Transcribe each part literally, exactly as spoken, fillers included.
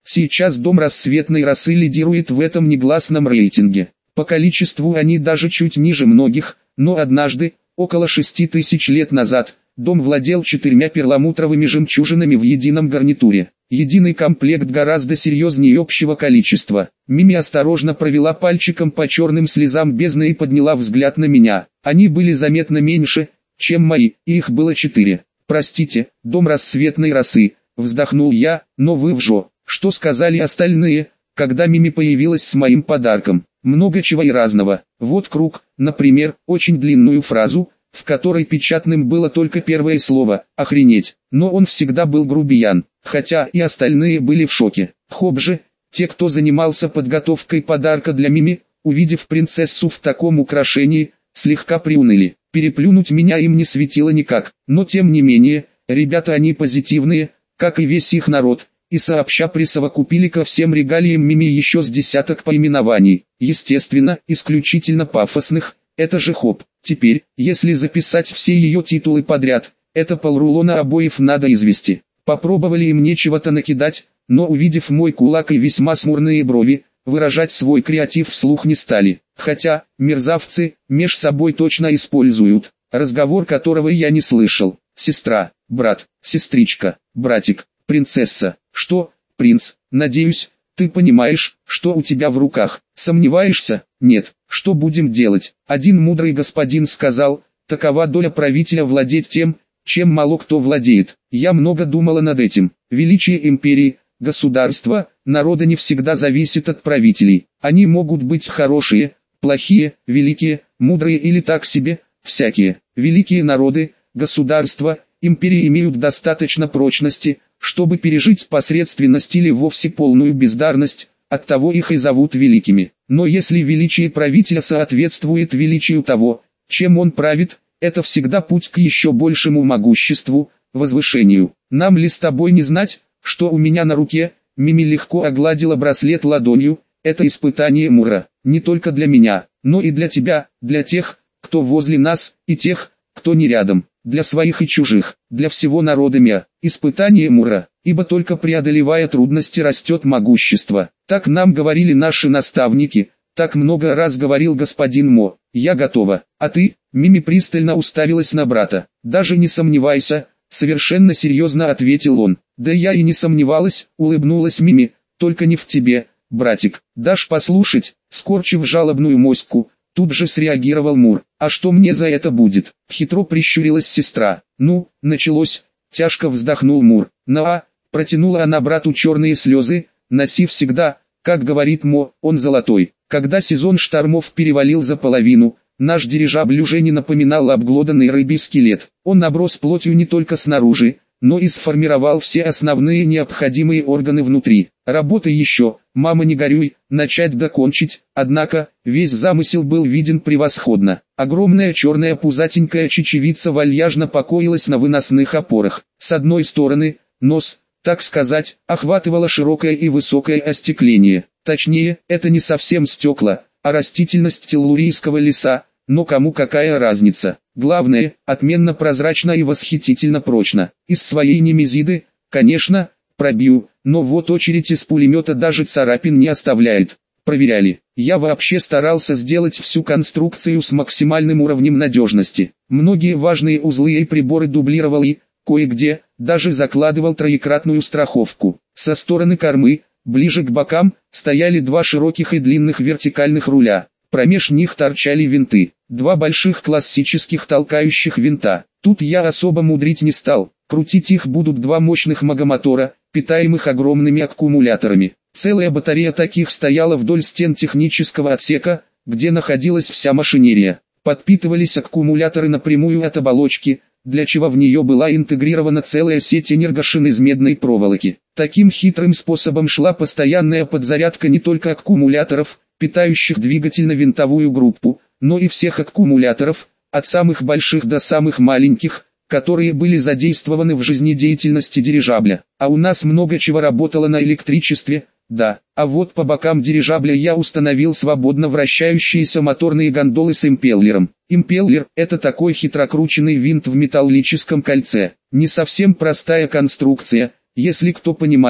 Сейчас дом рассветной росы лидирует в этом негласном рейтинге. По количеству они даже чуть ниже многих, но однажды, около шести тысяч лет назад, дом владел четырьмя перламутровыми жемчужинами в едином гарнитуре. Единый комплект гораздо серьезнее общего количества. Мими осторожно провела пальчиком по черным слезам бездны и подняла взгляд на меня. Они были заметно меньше, чем мои, и их было четыре. «Простите, дом рассветной росы», — вздохнул я, — «но вы вжо». Что сказали остальные, когда Мими появилась с моим подарком? Много чего и разного. Вот круг, например, очень длинную фразу, в которой печатным было только первое слово «охренеть». Но он всегда был грубиян, хотя и остальные были в шоке. Хоп же, те, кто занимался подготовкой подарка для Мими, увидев принцессу в таком украшении, слегка приуныли. Переплюнуть меня им не светило никак, но тем не менее, ребята они позитивные, как и весь их народ, и сообща присовокупили ко всем регалиям Мими еще с десяток поименований, естественно, исключительно пафосных. Это же хоп. Теперь, если записать все ее титулы подряд, это полрулона обоев надо извести. Попробовали им нечего-то накидать, но увидев мой кулак и весьма смурные брови, выражать свой креатив вслух не стали. Хотя, мерзавцы, меж собой точно используют, разговор которого я не слышал. Сестра, брат, сестричка, братик, принцесса. Что, принц, надеюсь, ты понимаешь, что у тебя в руках. Сомневаешься? Нет. Что будем делать? Один мудрый господин сказал, такова доля правителя владеть тем, чем мало кто владеет. Я много думала над этим. Величие империи, государства, народа не всегда зависит от правителей. Они могут быть хорошие, плохие, великие, мудрые или так себе, всякие. Великие народы, государства, империи имеют достаточно прочности, чтобы пережить посредственность или вовсе полную бездарность, оттого их и зовут великими. Но если величие правителя соответствует величию того, чем он правит, это всегда путь к еще большему могуществу, возвышению. Нам ли с тобой не знать, что у меня на руке? Мими легко огладила браслет ладонью. Это испытание Мура, не только для меня, но и для тебя, для тех, кто возле нас, и тех, кто не рядом, для своих и чужих, для всего народа Мя. Испытание Мура, ибо только преодолевая трудности растет могущество. Так нам говорили наши наставники, так много раз говорил господин Мо. Я готова. А ты? Мими пристально уставилась на брата. Даже не сомневайся, совершенно серьезно ответил он. Да я и не сомневалась, улыбнулась Мими, только не в тебе, братик. Дашь послушать? Скорчив жалобную моську, тут же среагировал Мур. А что мне за это будет? Хитро прищурилась сестра. Ну, началось. Тяжко вздохнул Мур. На, протянула она брату черные слезы. Носи всегда, как говорит Мо, он золотой. Когда сезон штормов перевалил за половину, наш дирижабль уже не напоминал обглоданный рыбий скелет. Он наброс плотью не только снаружи, но и сформировал все основные необходимые органы внутри. Работа еще, мама не горюй, начать докончить, однако, весь замысел был виден превосходно. Огромная черная пузатенькая чечевица вальяжно покоилась на выносных опорах. С одной стороны, нос, так сказать, охватывало широкое и высокое остекление. Точнее, это не совсем стекла, а растительность теллурийского леса, но кому какая разница. Главное, отменно прозрачно и восхитительно прочно. Из своей немезиды, конечно, пробью, но вот очередь из пулемета даже царапин не оставляет. Проверяли. Я вообще старался сделать всю конструкцию с максимальным уровнем надежности. Многие важные узлы и приборы дублировал и, кое-где, даже закладывал троекратную страховку. Со стороны кормы, ближе к бокам, стояли два широких и длинных вертикальных руля. Промеж них торчали винты, два больших классических толкающих винта. Тут я особо мудрить не стал, крутить их будут два мощных магомотора, питаемых огромными аккумуляторами. Целая батарея таких стояла вдоль стен технического отсека, где находилась вся машинерия. Подпитывались аккумуляторы напрямую от оболочки, для чего в нее была интегрирована целая сеть энергошин из медной проволоки. Таким хитрым способом шла постоянная подзарядка не только аккумуляторов, питающих двигательно-винтовую группу, но и всех аккумуляторов, от самых больших до самых маленьких, которые были задействованы в жизнедеятельности дирижабля. А у нас много чего работало на электричестве, да. А вот по бокам дирижабля я установил свободно вращающиеся моторные гондолы с импеллером. Импеллер – это такой хитрокрученный винт в металлическом кольце. Не совсем простая конструкция, если кто понимает,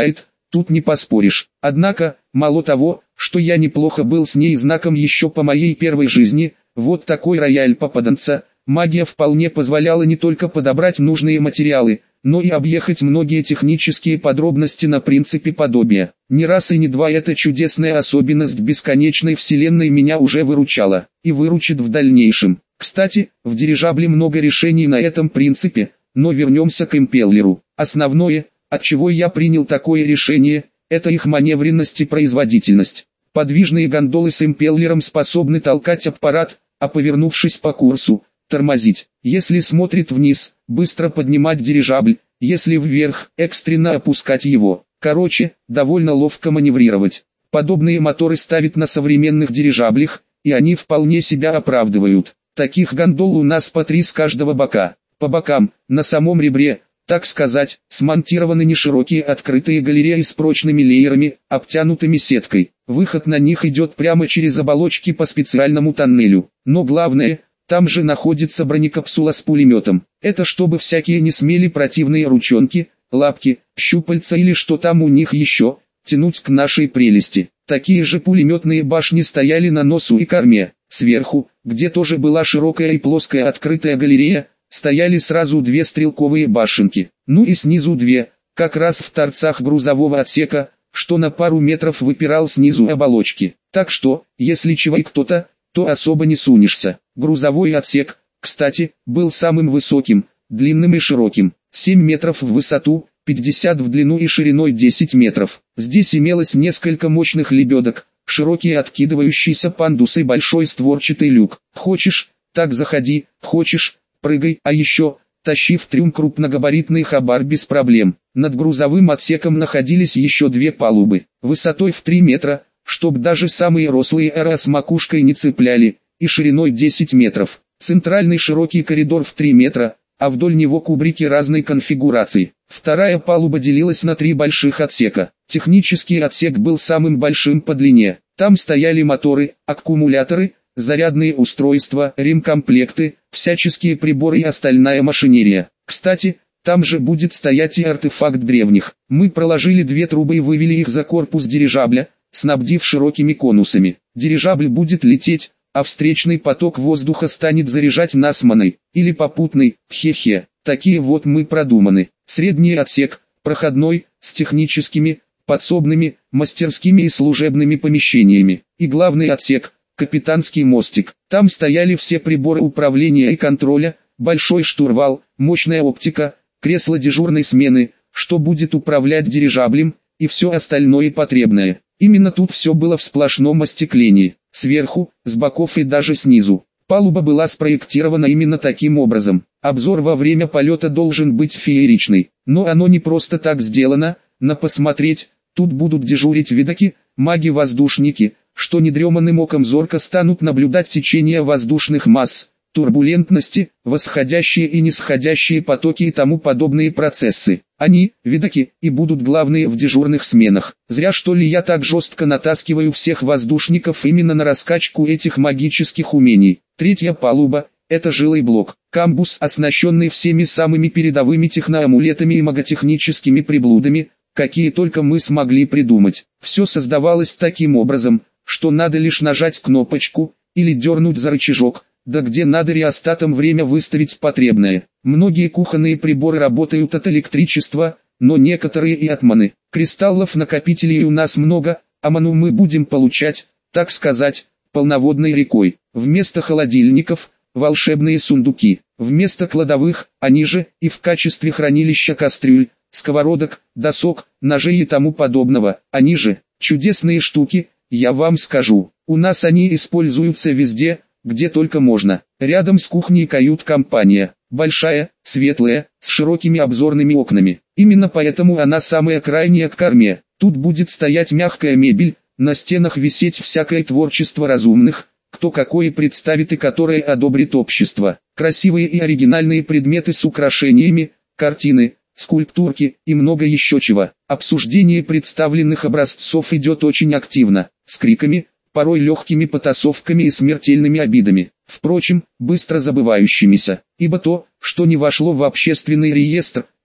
тут не поспоришь. Однако, мало того, что я неплохо был с ней знаком еще по моей первой жизни, вот такой рояль попаданца, магия вполне позволяла не только подобрать нужные материалы, но и объехать многие технические подробности на принципе подобия. Не раз и не два эта чудесная особенность бесконечной вселенной меня уже выручала, и выручит в дальнейшем. Кстати, в дирижабле много решений на этом принципе, но вернемся к импеллеру. Основное, от чего я принял такое решение, это их маневренность и производительность. Подвижные гондолы с импеллером способны толкать аппарат, а повернувшись по курсу, тормозить. Если смотрит вниз, быстро поднимать дирижабль, если вверх, экстренно опускать его. Короче, довольно ловко маневрировать. Подобные моторы ставят на современных дирижаблях, и они вполне себя оправдывают. Таких гондол у нас по три с каждого бока. По бокам, на самом ребре, так сказать, смонтированы неширокие открытые галереи с прочными леерами, обтянутыми сеткой. Выход на них идет прямо через оболочки по специальному тоннелю. Но главное, там же находится бронекапсула с пулеметом. Это чтобы всякие не смели противные ручонки, лапки, щупальца или что там у них еще, тянуть к нашей прелести. Такие же пулеметные башни стояли на носу и корме. Сверху, где тоже была широкая и плоская открытая галерея, стояли сразу две стрелковые башенки. Ну и снизу две, как раз в торцах грузового отсека, что на пару метров выпирал снизу оболочки. Так что, если чего и кто-то, то особо не сунешься. Грузовой отсек, кстати, был самым высоким, длинным и широким. семь метров в высоту, пятьдесят в длину и шириной десять метров. Здесь имелось несколько мощных лебедок, широкие откидывающиеся пандусы и большой створчатый люк. Хочешь, так заходи, хочешь, прыгай, а еще, тащи в трюм крупногабаритный хабар без проблем. Над грузовым отсеком находились еще две палубы, высотой в три метра, чтоб даже самые рослые эра с макушкой не цепляли, и шириной десять метров. Центральный широкий коридор в три метра, а вдоль него кубрики разной конфигурации. Вторая палуба делилась на три больших отсека. Технический отсек был самым большим по длине. Там стояли моторы, аккумуляторы, зарядные устройства, ремкомплекты, всяческие приборы и остальная машинерия. Кстати, там же будет стоять и артефакт древних. Мы проложили две трубы и вывели их за корпус дирижабля, снабдив широкими конусами. Дирижабль будет лететь, а встречный поток воздуха станет заряжать нас маной, или попутный, хе-хе. Такие вот мы продуманы. Средний отсек, проходной, с техническими, подсобными, мастерскими и служебными помещениями. И главный отсек, капитанский мостик. Там стояли все приборы управления и контроля, большой штурвал, мощная оптика, кресло дежурной смены, что будет управлять дирижаблем, и все остальное потребное. Именно тут все было в сплошном остеклении, сверху, с боков и даже снизу. Палуба была спроектирована именно таким образом. Обзор во время полета должен быть фееричный, но оно не просто так сделано, на посмотреть, тут будут дежурить видаки, маги-воздушники, что недреманным оком зорко станут наблюдать течение воздушных масс, турбулентности, восходящие и нисходящие потоки и тому подобные процессы. Они, видаки, и будут главные в дежурных сменах. Зря что ли я так жестко натаскиваю всех воздушников именно на раскачку этих магических умений. Третья палуба – это жилый блок. Камбус, оснащенный всеми самыми передовыми техноамулетами и маготехническими приблудами, какие только мы смогли придумать. Все создавалось таким образом, что надо лишь нажать кнопочку, или дернуть за рычажок, да где надо реостатом время выставить потребное. Многие кухонные приборы работают от электричества, но некоторые и от маны. Кристаллов-накопителей у нас много, а ману мы будем получать, так сказать, полноводной рекой. Вместо холодильников – волшебные сундуки. Вместо кладовых, они же, и в качестве хранилища кастрюль, сковородок, досок, ножей и тому подобного. Они же, чудесные штуки, я вам скажу. У нас они используются везде, где только можно. Рядом с кухней кают-компания. Большая, светлая, с широкими обзорными окнами. Именно поэтому она самая крайняя к корме. Тут будет стоять мягкая мебель, на стенах висеть всякое творчество разумных, кто какое представит и которое одобрит общество. Красивые и оригинальные предметы с украшениями, картины, скульптурки и много еще чего. Обсуждение представленных образцов идет очень активно, с криками, порой легкими потасовками и смертельными обидами, впрочем, быстро забывающимися, ибо то, что не вошло в общественный реестр,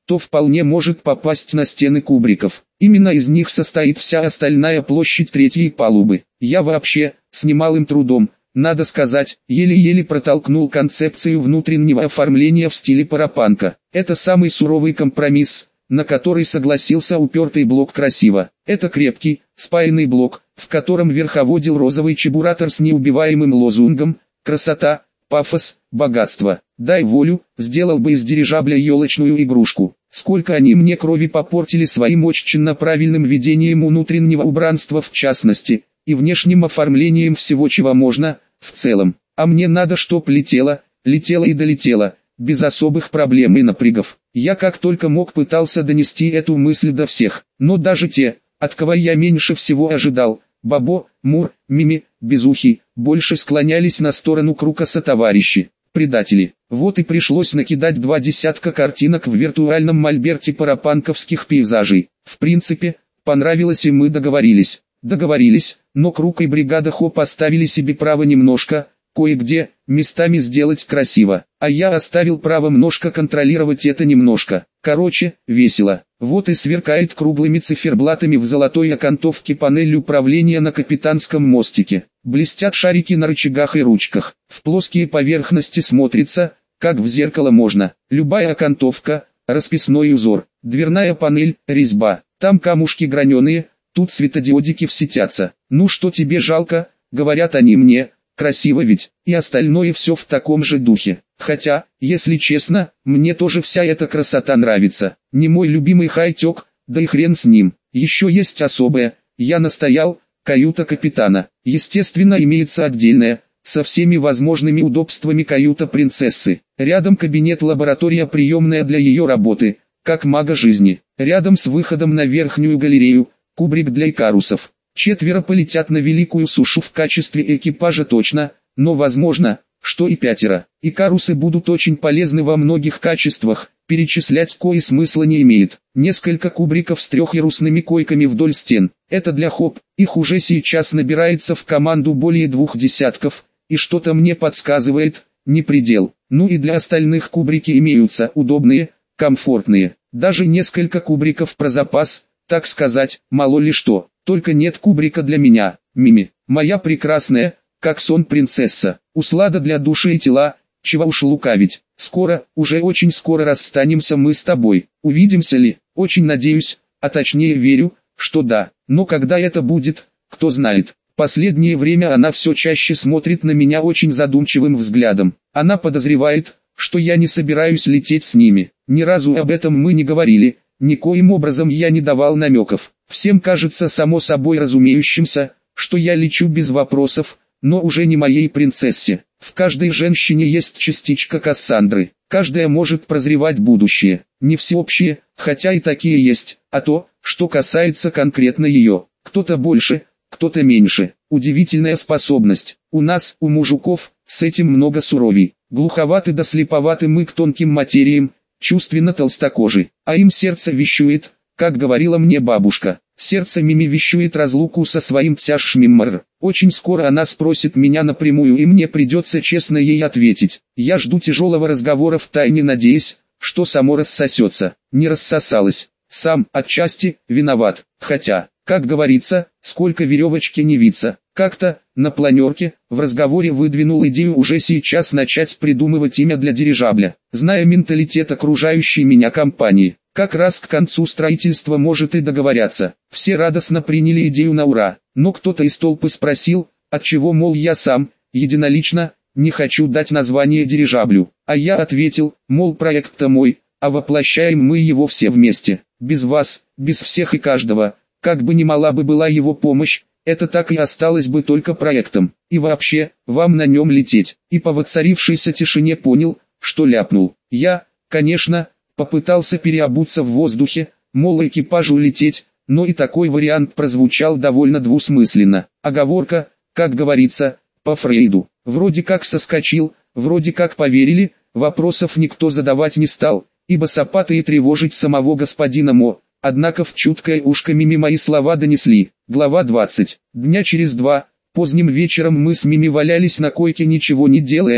то вполне может попасть на стены кубриков. Именно из них состоит вся остальная площадь третьей палубы. Я вообще, с немалым трудом, надо сказать, еле-еле протолкнул концепцию внутреннего оформления в стиле парапанка. Это самый суровый компромисс, на который согласился упертый блок красиво. Это крепкий, спаянный блок, в котором верховодил розовый чебуратор с неубиваемым лозунгом «Красота, пафос, богатство». Дай волю, сделал бы из дирижабля елочную игрушку. Сколько они мне крови попортили своим очень правильным ведением внутреннего убранства в частности, и внешним оформлением всего чего можно, в целом. А мне надо, чтоб летело, летело и долетело, без особых проблем и напрягов. Я как только мог пытался донести эту мысль до всех, но даже те, от кого я меньше всего ожидал, Бабо, Мур, Мими, Безухий, больше склонялись на сторону Крукаса товарищи, предатели. Вот и пришлось накидать два десятка картинок в виртуальном мольберте парапанковских пейзажей. В принципе, понравилось и мы договорились. Договорились, но Крук и бригада Хо поставили себе право немножко, кое-где, местами сделать красиво, а я оставил право немножко контролировать это немножко. Короче, весело. Вот и сверкает круглыми циферблатами в золотой окантовке панель управления на капитанском мостике. Блестят шарики на рычагах и ручках. В плоские поверхности смотрится, как в зеркало можно. Любая окантовка, расписной узор, дверная панель, резьба. Там камушки граненые, тут светодиодики всетятся. Ну что тебе жалко, говорят они мне. Красиво ведь, и остальное все в таком же духе. Хотя, если честно, мне тоже вся эта красота нравится. Не мой любимый хай-тек, да и хрен с ним. Еще есть особое, я настоял, каюта капитана. Естественно, имеется отдельная, со всеми возможными удобствами каюта принцессы. Рядом кабинет-лаборатория приемная для ее работы, как мага жизни. Рядом с выходом на верхнюю галерею, кубрик для икарусов. Четверо полетят на Великую Сушу в качестве экипажа точно, но возможно, что и пятеро. Икарусы будут очень полезны во многих качествах, перечислять кое смысла не имеет. Несколько кубриков с трехъярусными койками вдоль стен. Это для Хоп, их уже сейчас набирается в команду более двух десятков, и что-то мне подсказывает, не предел. Ну и для остальных кубрики имеются удобные, комфортные. Даже несколько кубриков про запас, так сказать, мало ли что. Только нет кубрика для меня, Мими, моя прекрасная, как сон принцесса, услада для души и тела, чего уж лукавить. Скоро, уже очень скоро расстанемся мы с тобой. Увидимся ли? Очень надеюсь, а точнее верю, что да. Но когда это будет, кто знает. Последнее время она все чаще смотрит на меня очень задумчивым взглядом. Она подозревает, что я не собираюсь лететь с ними. Ни разу об этом мы не говорили, никоим образом я не давал намеков. Всем кажется само собой разумеющимся, что я лечу без вопросов, но уже не моей принцессе. В каждой женщине есть частичка Кассандры. Каждая может прозревать будущее. Не всеобщее, хотя и такие есть, а то, что касается конкретно ее. Кто-то больше, кто-то меньше. Удивительная способность. У нас, у мужиков, с этим много суровей. Глуховаты да слеповаты мы к тонким материям, чувственно толстокожи. А им сердце вещует, как говорила мне бабушка. Сердце Мими вещует разлуку со своим тяжшмиммр. Очень скоро она спросит меня напрямую, и мне придется честно ей ответить. Я жду тяжелого разговора втайне, надеясь, что само рассосется. Не рассосалось. Сам, отчасти, виноват. Хотя, как говорится, сколько веревочки не виться. Как-то, на планерке, в разговоре выдвинул идею уже сейчас начать придумывать имя для дирижабля. Зная менталитет окружающей меня компании, как раз к концу строительства может и договорятся. Все радостно приняли идею на ура, но кто-то из толпы спросил, отчего, мол, я сам, единолично, не хочу дать название дирижаблю. А я ответил, мол, проект-то мой, а воплощаем мы его все вместе. Без вас, без всех и каждого, как бы ни мала бы была его помощь, это так и осталось бы только проектом. И вообще, вам на нем лететь. И по воцарившейся тишине понял, что ляпнул. Я, конечно, попытался переобуться в воздухе, мол, экипажу лететь, но и такой вариант прозвучал довольно двусмысленно. Оговорка, как говорится, по Фрейду. Вроде как соскочил, вроде как поверили, вопросов никто задавать не стал, ибо сапатые тревожить самого господина Мо. Однако в чуткое ушко Мими мои слова донесли. Глава двадцать. Дня через два, поздним вечером мы с Мими валялись на койке, ничего не делая,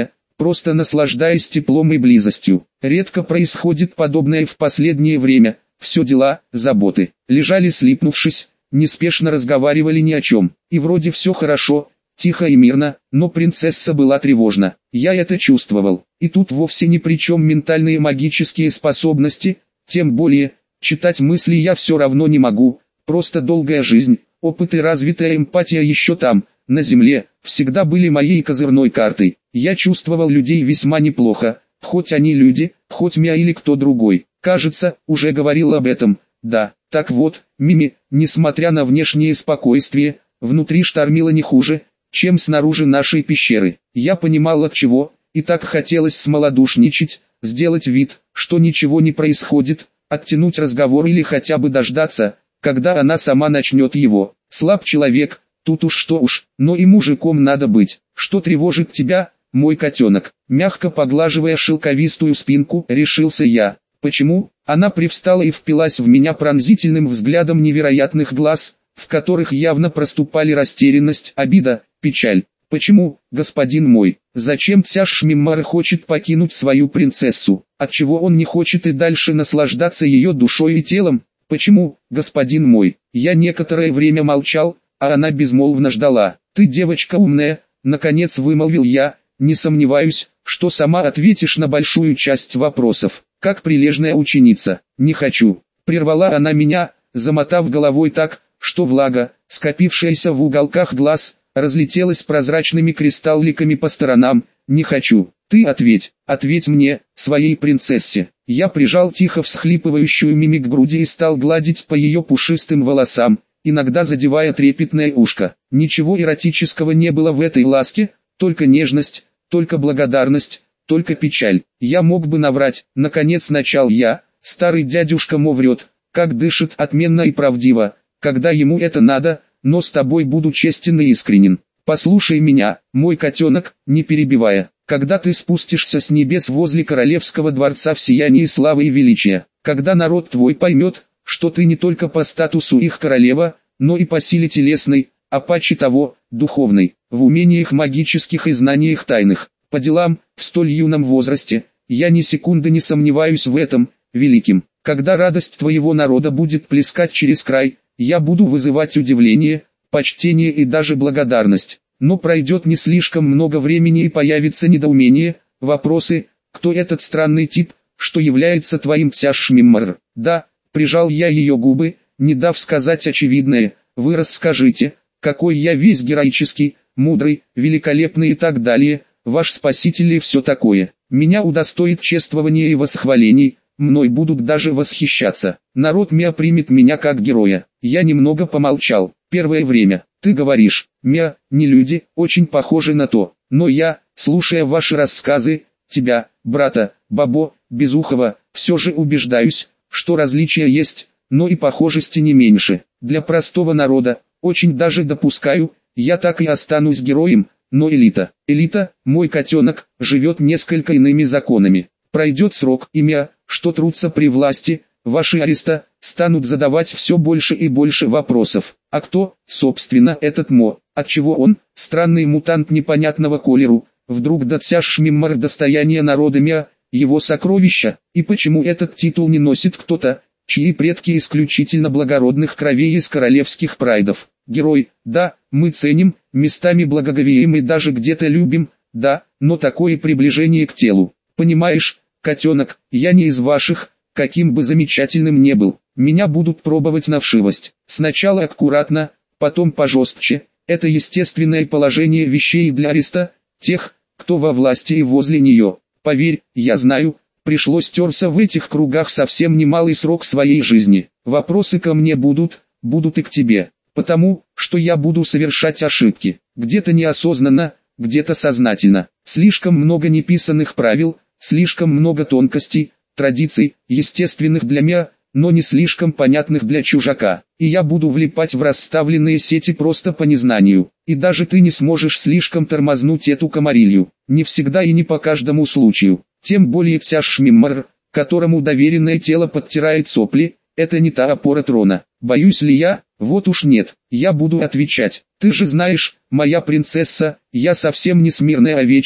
просто наслаждаясь теплом и близостью. Редко происходит подобное в последнее время, все дела, заботы. Лежали слипнувшись, неспешно разговаривали ни о чем. И вроде все хорошо, тихо и мирно, но принцесса была тревожна. Я это чувствовал. И тут вовсе ни при чем ментальные магические способности, тем более, читать мысли я все равно не могу, просто долгая жизнь, опыт и развитая эмпатия еще там, на земле, всегда были моей козырной картой. Я чувствовал людей весьма неплохо, хоть они люди, хоть Мия или кто другой. Кажется, уже говорил об этом, да. Так вот, Мими, несмотря на внешнее спокойствие, внутри штормило не хуже, чем снаружи нашей пещеры. Я понимал от чего, и так хотелось смолодушничать, сделать вид, что ничего не происходит, оттянуть разговор или хотя бы дождаться, когда она сама начнет его. Слаб человек, тут уж что уж, но и мужиком надо быть. Что тревожит тебя, мой котенок? Мягко поглаживая шелковистую спинку, решился я. Почему? Она привстала и впилась в меня пронзительным взглядом невероятных глаз, в которых явно проступали растерянность, обида, печаль. Почему, господин мой, зачем Тяж-Шмиммар хочет покинуть свою принцессу? Отчего он не хочет и дальше наслаждаться ее душой и телом? Почему, господин мой? Я некоторое время молчал, а она безмолвно ждала. Ты девочка умная, наконец вымолвил я, не сомневаюсь, что сама ответишь на большую часть вопросов, как прилежная ученица. Не хочу. Прервала она меня, замотав головой так, что влага, скопившаяся в уголках глаз, разлетелась прозрачными кристалликами по сторонам. Не хочу. Ты ответь, ответь мне, своей принцессе. Я прижал тихо всхлипывающую Мими к груди и стал гладить по ее пушистым волосам, иногда задевая трепетное ушко. Ничего эротического не было в этой ласке, только нежность, только благодарность, только печаль. Я мог бы наврать, наконец начал я, старый дядюшка Мо врет, как дышит отменно и правдиво, когда ему это надо, но с тобой буду честен и искренен. Послушай меня, мой котенок, не перебивая. Когда ты спустишься с небес возле королевского дворца в сиянии славы и величия, когда народ твой поймет, что ты не только по статусу их королева, но и по силе телесной, а паче того, духовной, в умениях магических и знаниях тайных, по делам, в столь юном возрасте, я ни секунды не сомневаюсь в этом, великим. Когда радость твоего народа будет плескать через край, я буду вызывать удивление, почтение и даже благодарность. Но пройдет не слишком много времени и появится недоумение, вопросы, кто этот странный тип, что является твоим Тяж-Шмиммар. Да, прижал я ее губы, не дав сказать очевидное, вы расскажите, какой я весь героический, мудрый, великолепный и так далее, ваш спаситель и все такое. Меня удостоит чествования и восхвалений, мной будут даже восхищаться. Народ Миа примет меня как героя. Я немного помолчал. Первое время, ты говоришь, Миа, не люди, очень похожи на то. Но я, слушая ваши рассказы, тебя, брата, Бабо, Безухова, все же убеждаюсь, что различия есть, но и похожести не меньше. Для простого народа, очень даже допускаю, я так и останусь героем, но элита, элита, мой котенок, живет несколько иными законами. Пройдет срок, и Миа, что трутся при власти, ваши ариста, станут задавать все больше и больше вопросов. А кто, собственно, этот Мо? Отчего он, странный мутант непонятного колеру, вдруг до Тяж-Шмиммар достояние народа Миа, его сокровища? И почему этот титул не носит кто-то, чьи предки исключительно благородных кровей из королевских прайдов? Герой, да, мы ценим, местами благоговеем и даже где-то любим, да, но такое приближение к телу. Понимаешь, котенок, я не из ваших, каким бы замечательным не был. Меня будут пробовать на вшивость. Сначала аккуратно, потом пожестче. Это естественное положение вещей для ареста, тех, кто во власти и возле нее. Поверь, я знаю, пришлось терся в этих кругах совсем немалый срок своей жизни. Вопросы ко мне будут, будут и к тебе. Потому, что я буду совершать ошибки. Где-то неосознанно, где-то сознательно. Слишком много неписанных правил, слишком много тонкостей, традиций, естественных для Миа, но не слишком понятных для чужака. И я буду влипать в расставленные сети просто по незнанию. И даже ты не сможешь слишком тормознуть эту комарилью. Не всегда и не по каждому случаю. Тем более Тяж-Шмиммар, которому доверенное тело подтирает сопли, это не та опора трона. Боюсь ли я? Вот уж нет. Я буду отвечать. Ты же знаешь, моя принцесса, я совсем не смирная овечка,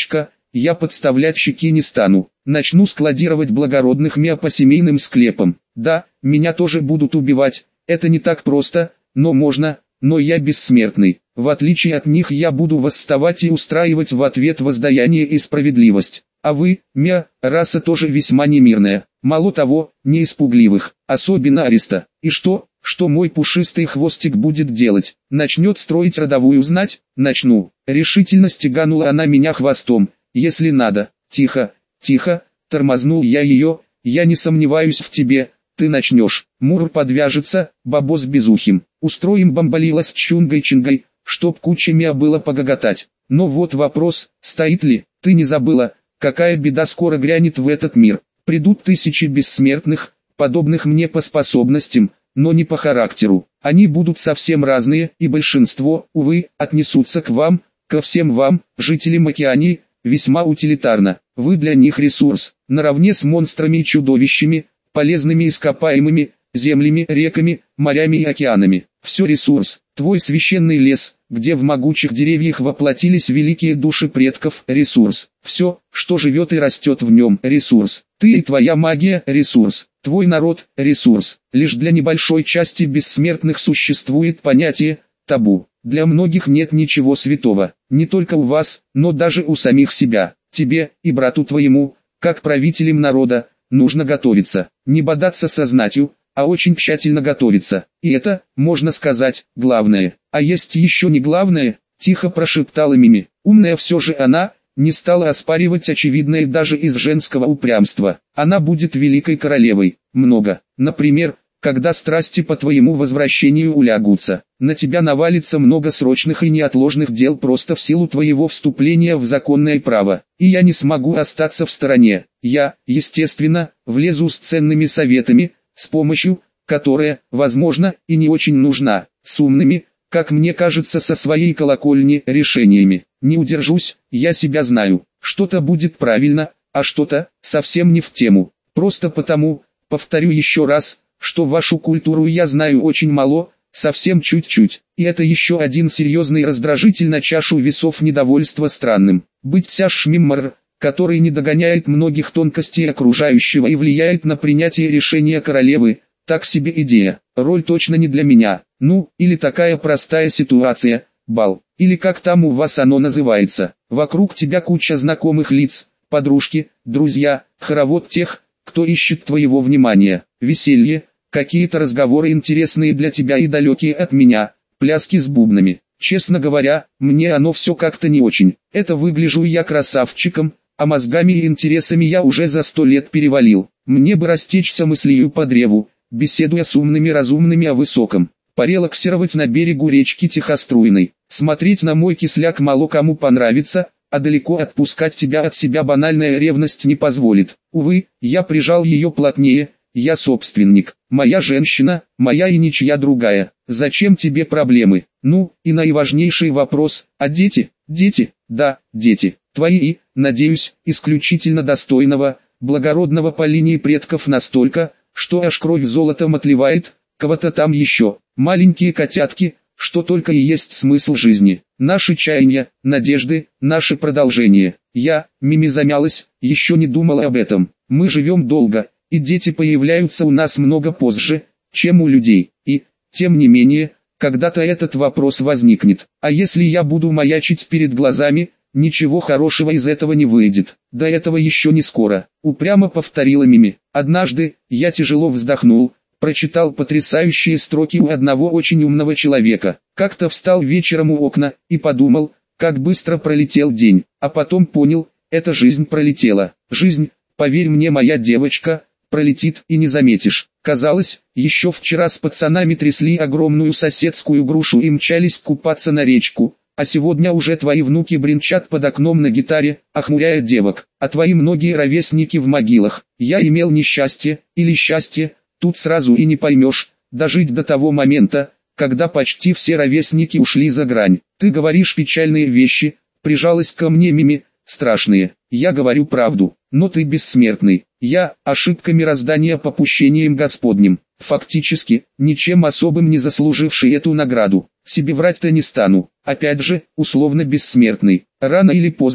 я подставлять щеки не стану. Начну складировать благородных мя по семейным склепам. Да, меня тоже будут убивать, это не так просто, но можно, но я бессмертный. В отличие от них я буду восставать и устраивать в ответ воздаяние и справедливость. А вы, мя, раса тоже весьма немирная. Мало того, не испугливых, особенно Ариста. И что, что мой пушистый хвостик будет делать? Начнет строить родовую знать? Начну. Решительно стеганула она меня хвостом. Если надо. Тихо, тихо, тормознул я ее. Я не сомневаюсь в тебе. Ты начнешь. Мур подвяжется, бабос безухим. Устроим бомбалила с чунгой-чингой, чтоб куча мя было погоготать. Но вот вопрос, стоит ли? Ты не забыла, какая беда скоро грянет в этот мир? Придут тысячи бессмертных, подобных мне по способностям, но не по характеру. Они будут совсем разные, и большинство, увы, отнесутся к вам, ко всем вам, жителям Океании, весьма утилитарно. Вы для них ресурс, наравне с монстрами и чудовищами, полезными ископаемыми, землями, реками, морями и океанами. Все ресурс. Твой священный лес, где в могучих деревьях воплотились великие души предков, ресурс. Все, что живет и растет в нем, ресурс. Ты и твоя магия, ресурс. Твой народ, ресурс. Лишь для небольшой части бессмертных существует понятие табу. Для многих нет ничего святого. Не только у вас, но даже у самих себя. Тебе и брату твоему, как правителям народа, нужно готовиться. Не бодаться со знатью, а очень тщательно готовиться. И это, можно сказать, главное. А есть еще не главное, тихо прошептала Мими. Умная все же она, не стала оспаривать очевидное даже из женского упрямства. Она будет великой королевой. Много. Например, когда страсти по твоему возвращению улягутся, на тебя навалится много срочных и неотложных дел просто в силу твоего вступления в законное право. И я не смогу остаться в стороне. Я, естественно, влезу с ценными советами, с помощью, которая, возможно, и не очень нужна, с умными, как мне кажется, со своей колокольни решениями. Не удержусь, я себя знаю. Что-то будет правильно, а что-то совсем не в тему. Просто потому, повторю еще раз, что вашу культуру я знаю очень мало, совсем чуть-чуть. И это еще один серьезный раздражитель на чашу весов недовольства странным. Быть вся шмиммар, который не догоняет многих тонкостей окружающего и влияет на принятие решения королевы, так себе идея. Роль точно не для меня. Ну, или такая простая ситуация, бал, или как там у вас оно называется. Вокруг тебя куча знакомых лиц, подружки, друзья, хоровод тех, кто ищет твоего внимания, веселье, какие-то разговоры интересные для тебя и далекие от меня, пляски с бубнами. Честно говоря, мне оно все как-то не очень. Это выгляжу я красавчиком, а мозгами и интересами я уже за сто лет перевалил. Мне бы растечься мыслью по древу, беседуя с умными разумными о высоком. Порелаксировать на берегу речки Тихоструйной. Смотреть на мой кисляк мало кому понравится, а далеко отпускать тебя от себя банальная ревность не позволит. Увы, я прижал ее плотнее, я собственник, моя женщина, моя и ничья другая. Зачем тебе проблемы? Ну, и наиважнейший вопрос, а дети? Дети? Да, дети. Твои и, надеюсь, исключительно достойного, благородного по линии предков настолько, что аж кровь золотом отливает, кого-то там еще. Маленькие котятки, что только и есть смысл жизни. Наши чаяния, надежды, наше продолжение. Я, Мими замялась, еще не думала об этом. Мы живем долго, и дети появляются у нас много позже, чем у людей. И, тем не менее, когда-то этот вопрос возникнет. А если я буду маячить перед глазами, ничего хорошего из этого не выйдет. До этого еще не скоро. Упрямо повторила Мими. Однажды, я тяжело вздохнул, прочитал потрясающие строки у одного очень умного человека. Как-то встал вечером у окна и подумал, как быстро пролетел день. А потом понял, эта жизнь пролетела. Жизнь, поверь мне, моя девочка, пролетит и не заметишь. Казалось, еще вчера с пацанами трясли огромную соседскую грушу и мчались купаться на речку. А сегодня уже твои внуки бренчат под окном на гитаре, охмуряя девок, а твои многие ровесники в могилах. Я имел несчастье, или счастье, тут сразу и не поймешь, дожить до того момента, когда почти все ровесники ушли за грань. Ты говоришь печальные вещи, прижалась ко мне Мими, страшные. Я говорю правду, но ты бессмертный. Я – ошибка мироздания попущением Господним. Фактически, ничем особым не заслуживший эту награду. Себе врать-то не стану. Опять же, условно бессмертный. Рано или поздно,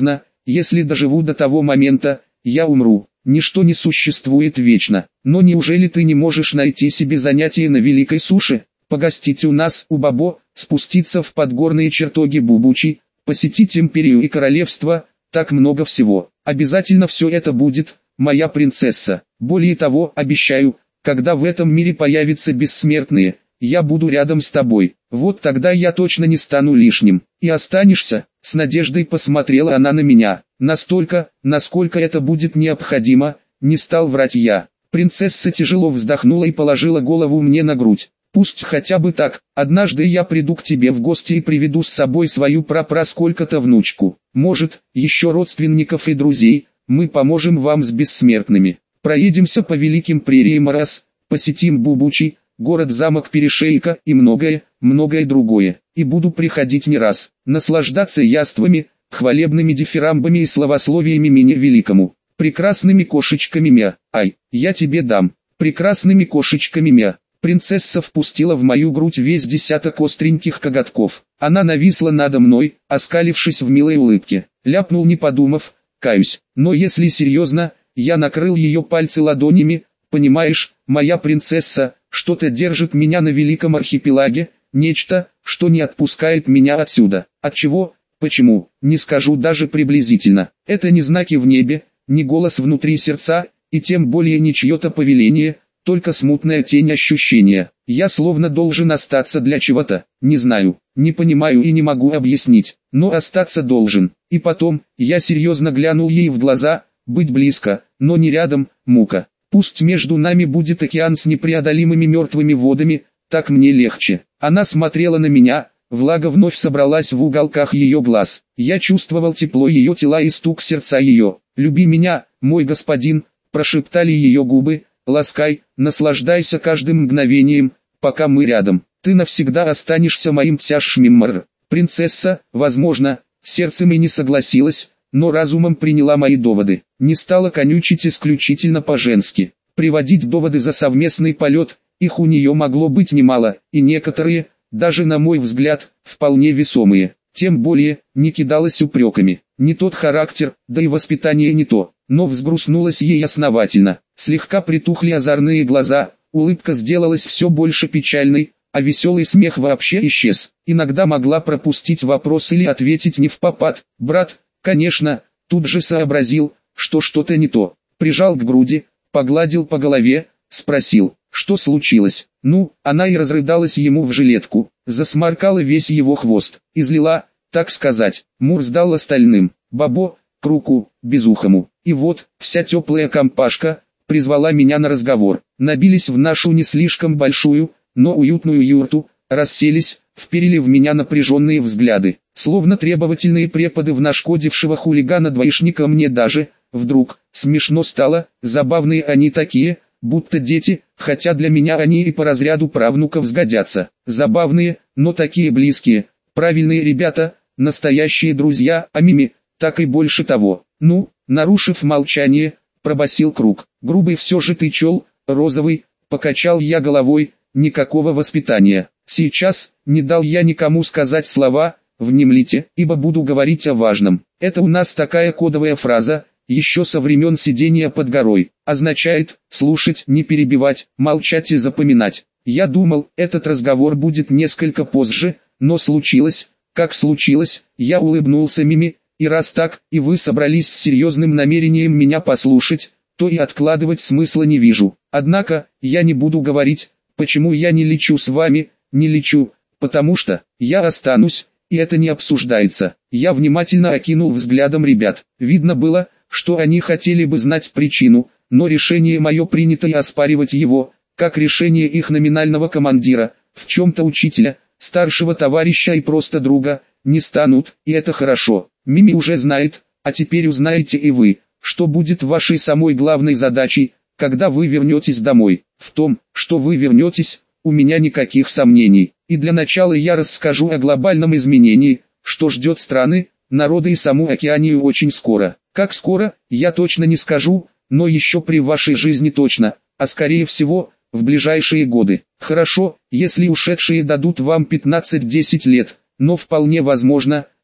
если доживу до того момента, я умру. Ничто не существует вечно. Но неужели ты не можешь найти себе занятие на великой суше? Погостить у нас, у Бабо, спуститься в подгорные чертоги Бубучи, посетить империю и королевство, так много всего. Обязательно все это будет, моя принцесса. Более того, обещаю, когда в этом мире появятся бессмертные, я буду рядом с тобой. Вот тогда я точно не стану лишним. И останешься? С надеждой посмотрела она на меня. Настолько, насколько это будет необходимо, не стал врать я. Принцесса тяжело вздохнула и положила голову мне на грудь. Пусть хотя бы так, однажды я приду к тебе в гости и приведу с собой свою прапра сколько-то внучку. Может, еще родственников и друзей, мы поможем вам с бессмертными. Проедемся по великим прериям раз, посетим Бубучи, город-замок Перешейка и многое, многое другое. И буду приходить не раз, наслаждаться яствами, хвалебными дифирамбами и словословиями меня великому. Прекрасными кошечками мя, ай, я тебе дам, прекрасными кошечками мя. Принцесса впустила в мою грудь весь десяток остреньких коготков. Она нависла надо мной, оскалившись в милой улыбке. Ляпнул не подумав, каюсь. Но если серьезно, я накрыл ее пальцы ладонями. Понимаешь, моя принцесса, что-то держит меня на великом архипелаге, нечто, что не отпускает меня отсюда. От чего? Почему? Не скажу даже приблизительно. Это не знаки в небе, не голос внутри сердца, и тем более не чье-то повеление, только смутная тень ощущения. Я словно должен остаться для чего-то, не знаю, не понимаю и не могу объяснить, но остаться должен. И потом, я серьезно глянул ей в глаза, быть близко, но не рядом, мука. Пусть между нами будет океан с непреодолимыми мертвыми водами, так мне легче. Она смотрела на меня, влага вновь собралась в уголках ее глаз. Я чувствовал тепло ее тела и стук сердца ее. «Люби меня, мой господин», прошептали ее губы. «Ласкай, наслаждайся каждым мгновением, пока мы рядом. Ты навсегда останешься моим тяжшмиммар». Принцесса, возможно, сердцем и не согласилась, но разумом приняла мои доводы. Не стала конючить исключительно по-женски. Приводить доводы за совместный полет, их у нее могло быть немало, и некоторые, даже на мой взгляд, вполне весомые. Тем более, не кидалась упреками. Не тот характер, да и воспитание не то. Но взгрустнулась ей основательно. Слегка притухли озорные глаза, улыбка сделалась все больше печальной, а веселый смех вообще исчез. Иногда могла пропустить вопрос или ответить не впопад. Брат, конечно, тут же сообразил, что что-то не то. Прижал к груди, погладил по голове, спросил, что случилось. Ну, она и разрыдалась ему в жилетку, засморкала весь его хвост, излила, так сказать, Мур сдал остальным, Бабо, к руку, безухому. И вот, вся теплая компашка, призвала меня на разговор. Набились в нашу не слишком большую, но уютную юрту, расселись, вперили в меня напряженные взгляды. Словно требовательные преподы в нашкодившего хулигана-двоечника мне даже, вдруг, смешно стало, забавные они такие, будто дети, хотя для меня они и по разряду правнуков сгодятся. Забавные, но такие близкие, правильные ребята, настоящие друзья, а мими, так и больше того. Ну, нарушив молчание, пробасил Круг. Грубый все же ты чел, розовый, покачал я головой, никакого воспитания. Сейчас, не дал я никому сказать слова, внемлите, ибо буду говорить о важном. Это у нас такая кодовая фраза, еще со времен сидения под горой. Означает, слушать, не перебивать, молчать и запоминать. Я думал, этот разговор будет несколько позже, но случилось, как случилось, я улыбнулся Мими. И раз так, и вы собрались с серьезным намерением меня послушать, то и откладывать смысла не вижу. Однако, я не буду говорить, почему я не лечу с вами, не лечу, потому что, я останусь, и это не обсуждается. Я внимательно окинул взглядом ребят. Видно было, что они хотели бы знать причину, но решение мое принято и оспаривать его, как решение их номинального командира, в чем-то учителя, старшего товарища и просто друга, не станут, и это хорошо. Мими уже знает, а теперь узнаете и вы, что будет вашей самой главной задачей, когда вы вернетесь домой. В том, что вы вернетесь, у меня никаких сомнений. И для начала я расскажу о глобальном изменении, что ждет страны, народы и саму Океанию очень скоро. Как скоро, я точно не скажу, но еще при вашей жизни точно, а скорее всего, в ближайшие годы. Хорошо, если ушедшие дадут вам пятнадцать-десять лет, но вполне возможно,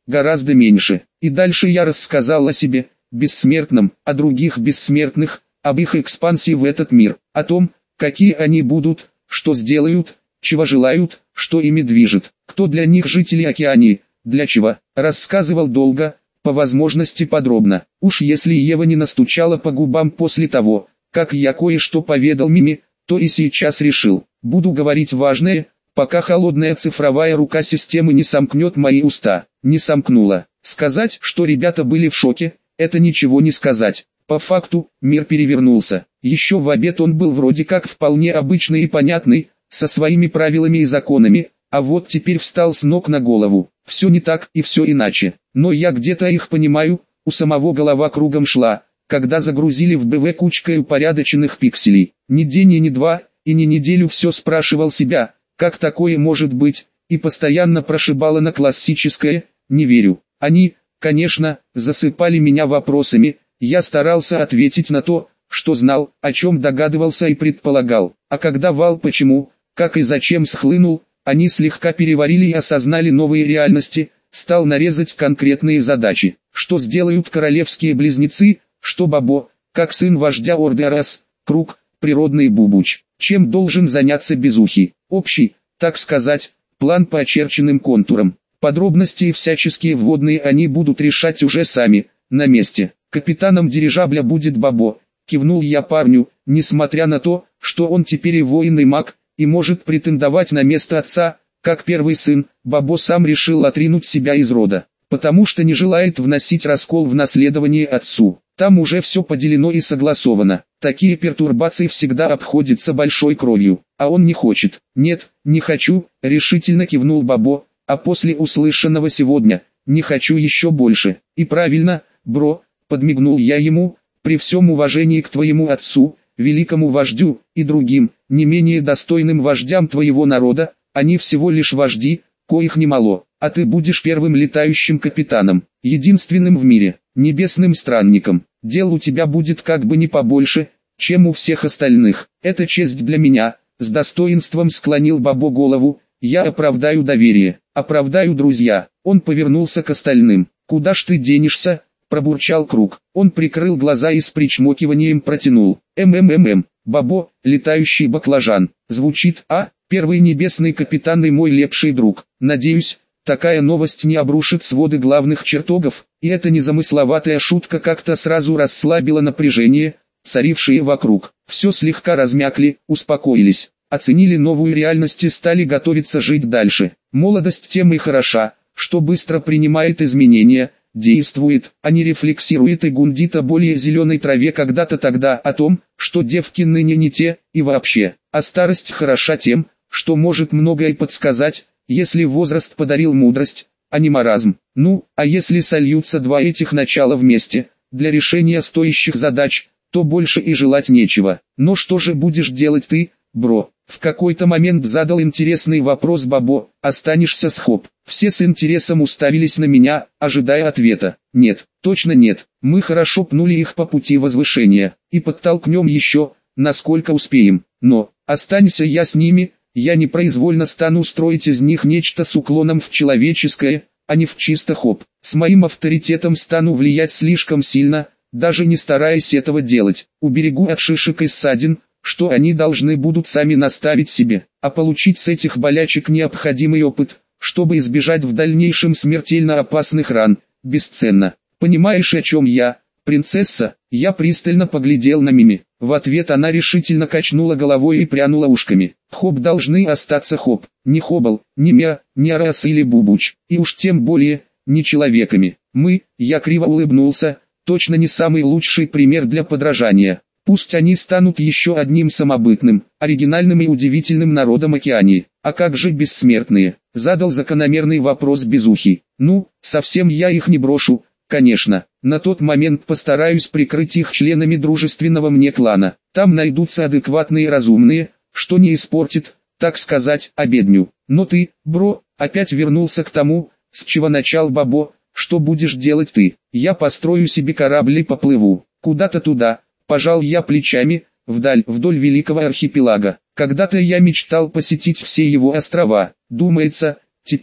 гораздо меньше. И дальше я рассказал о себе, бессмертном, о других бессмертных, об их экспансии в этот мир, о том, какие они будут, что сделают, чего желают, что ими движет, кто для них жители Океании, для чего. Рассказывал долго, по возможности подробно. Уж если Ева не настучала по губам после того, как я кое-что поведал Мими, то и сейчас решил, буду говорить важное, пока холодная цифровая рука системы не сомкнет мои уста. Не сомкнула. Сказать, что ребята были в шоке, это ничего не сказать. По факту, мир перевернулся. Еще в обед он был вроде как вполне обычный и понятный, со своими правилами и законами, а вот теперь встал с ног на голову. Все не так и все иначе. Но я где-то их понимаю, у самого голова кругом шла, когда загрузили в БВ кучкой упорядоченных пикселей. Ни день и ни два, и ни неделю все спрашивал себя, как такое может быть, и постоянно прошибало на классическое «не верю». Они, конечно, засыпали меня вопросами, я старался ответить на то, что знал, о чем догадывался и предполагал. А когда вал почему, как и зачем схлынул, они слегка переварили и осознали новые реальности, стал нарезать конкретные задачи. Что сделают королевские близнецы, что Бабо, как сын вождя Орды Арас, Круг, природный Бубуч. Чем должен заняться Безухий? Общий, так сказать, план по очерченным контурам. Подробности и всяческие вводные они будут решать уже сами, на месте. Капитаном дирижабля будет Бабо, кивнул я парню, несмотря на то, что он теперь и воин и маг, и может претендовать на место отца, как первый сын. Бабо сам решил отринуть себя из рода, потому что не желает вносить раскол в наследование отцу. Там уже все поделено и согласовано. Такие пертурбации всегда обходятся большой кровью, а он не хочет. Нет, не хочу, решительно кивнул Бабо, а после услышанного сегодня, не хочу еще больше. И правильно, бро, подмигнул я ему, при всем уважении к твоему отцу, великому вождю, и другим, не менее достойным вождям твоего народа, они всего лишь вожди, коих немало, а ты будешь первым летающим капитаном, единственным в мире, небесным странником. Дел у тебя будет как бы не побольше, чем у всех остальных. Это честь для меня, с достоинством склонил Бабо голову, я оправдаю доверие, оправдаю друзья. Он повернулся к остальным. Куда ж ты денешься? Пробурчал Круг. Он прикрыл глаза и с причмокиванием протянул. ММММ, Бабо, летающий баклажан. Звучит, а? Первый небесный капитан и мой лепший друг. Надеюсь, такая новость не обрушит своды главных чертогов, и эта незамысловатая шутка как-то сразу расслабила напряжение, царившее вокруг. Все слегка размякли, успокоились, оценили новую реальность и стали готовиться жить дальше. Молодость тем и хороша, что быстро принимает изменения, действует, а не рефлексирует и гундит о более зеленой траве когда-то тогда о том, что девки ныне не те, и вообще. А старость хороша тем, что может многое подсказать, если возраст подарил мудрость, а не маразм. Ну, а если сольются два этих начала вместе, для решения стоящих задач, то больше и желать нечего. Но что же будешь делать ты, бро? В какой-то момент задал интересный вопрос Бабо, останешься с Хоп? Все с интересом уставились на меня, ожидая ответа. Нет, точно нет, мы хорошо пнули их по пути возвышения, и подтолкнем еще, насколько успеем. Но, останься я с ними, я непроизвольно стану строить из них нечто с уклоном в человеческое, а не в чисто Хоп. С моим авторитетом стану влиять слишком сильно, даже не стараясь этого делать. Уберегу от шишек и ссадин, что они должны будут сами наставить себе, а получить с этих болячек необходимый опыт, чтобы избежать в дальнейшем смертельно опасных ран, бесценно. Понимаешь, о чем я, принцесса? Я пристально поглядел на Мими. В ответ она решительно качнула головой и прянула ушками. Хоп должны остаться Хоп, не Хобл, не Мя, не Арас или Бубуч, и уж тем более, не человеками. Мы, я криво улыбнулся, точно не самый лучший пример для подражания. Пусть они станут еще одним самобытным, оригинальным и удивительным народом Океании. А как же бессмертные? Задал закономерный вопрос Безухий. Ну, совсем я их не брошу, конечно. На тот момент постараюсь прикрыть их членами дружественного мне клана. Там найдутся адекватные и разумные, что не испортит, так сказать, обедню. Но ты, бро, опять вернулся к тому, с чего начал Бабо. Что будешь делать ты? Я построю себе корабль и поплыву куда-то туда. Пожал я плечами, вдаль, вдоль великого архипелага. Когда-то я мечтал посетить все его острова. Думается, теперь,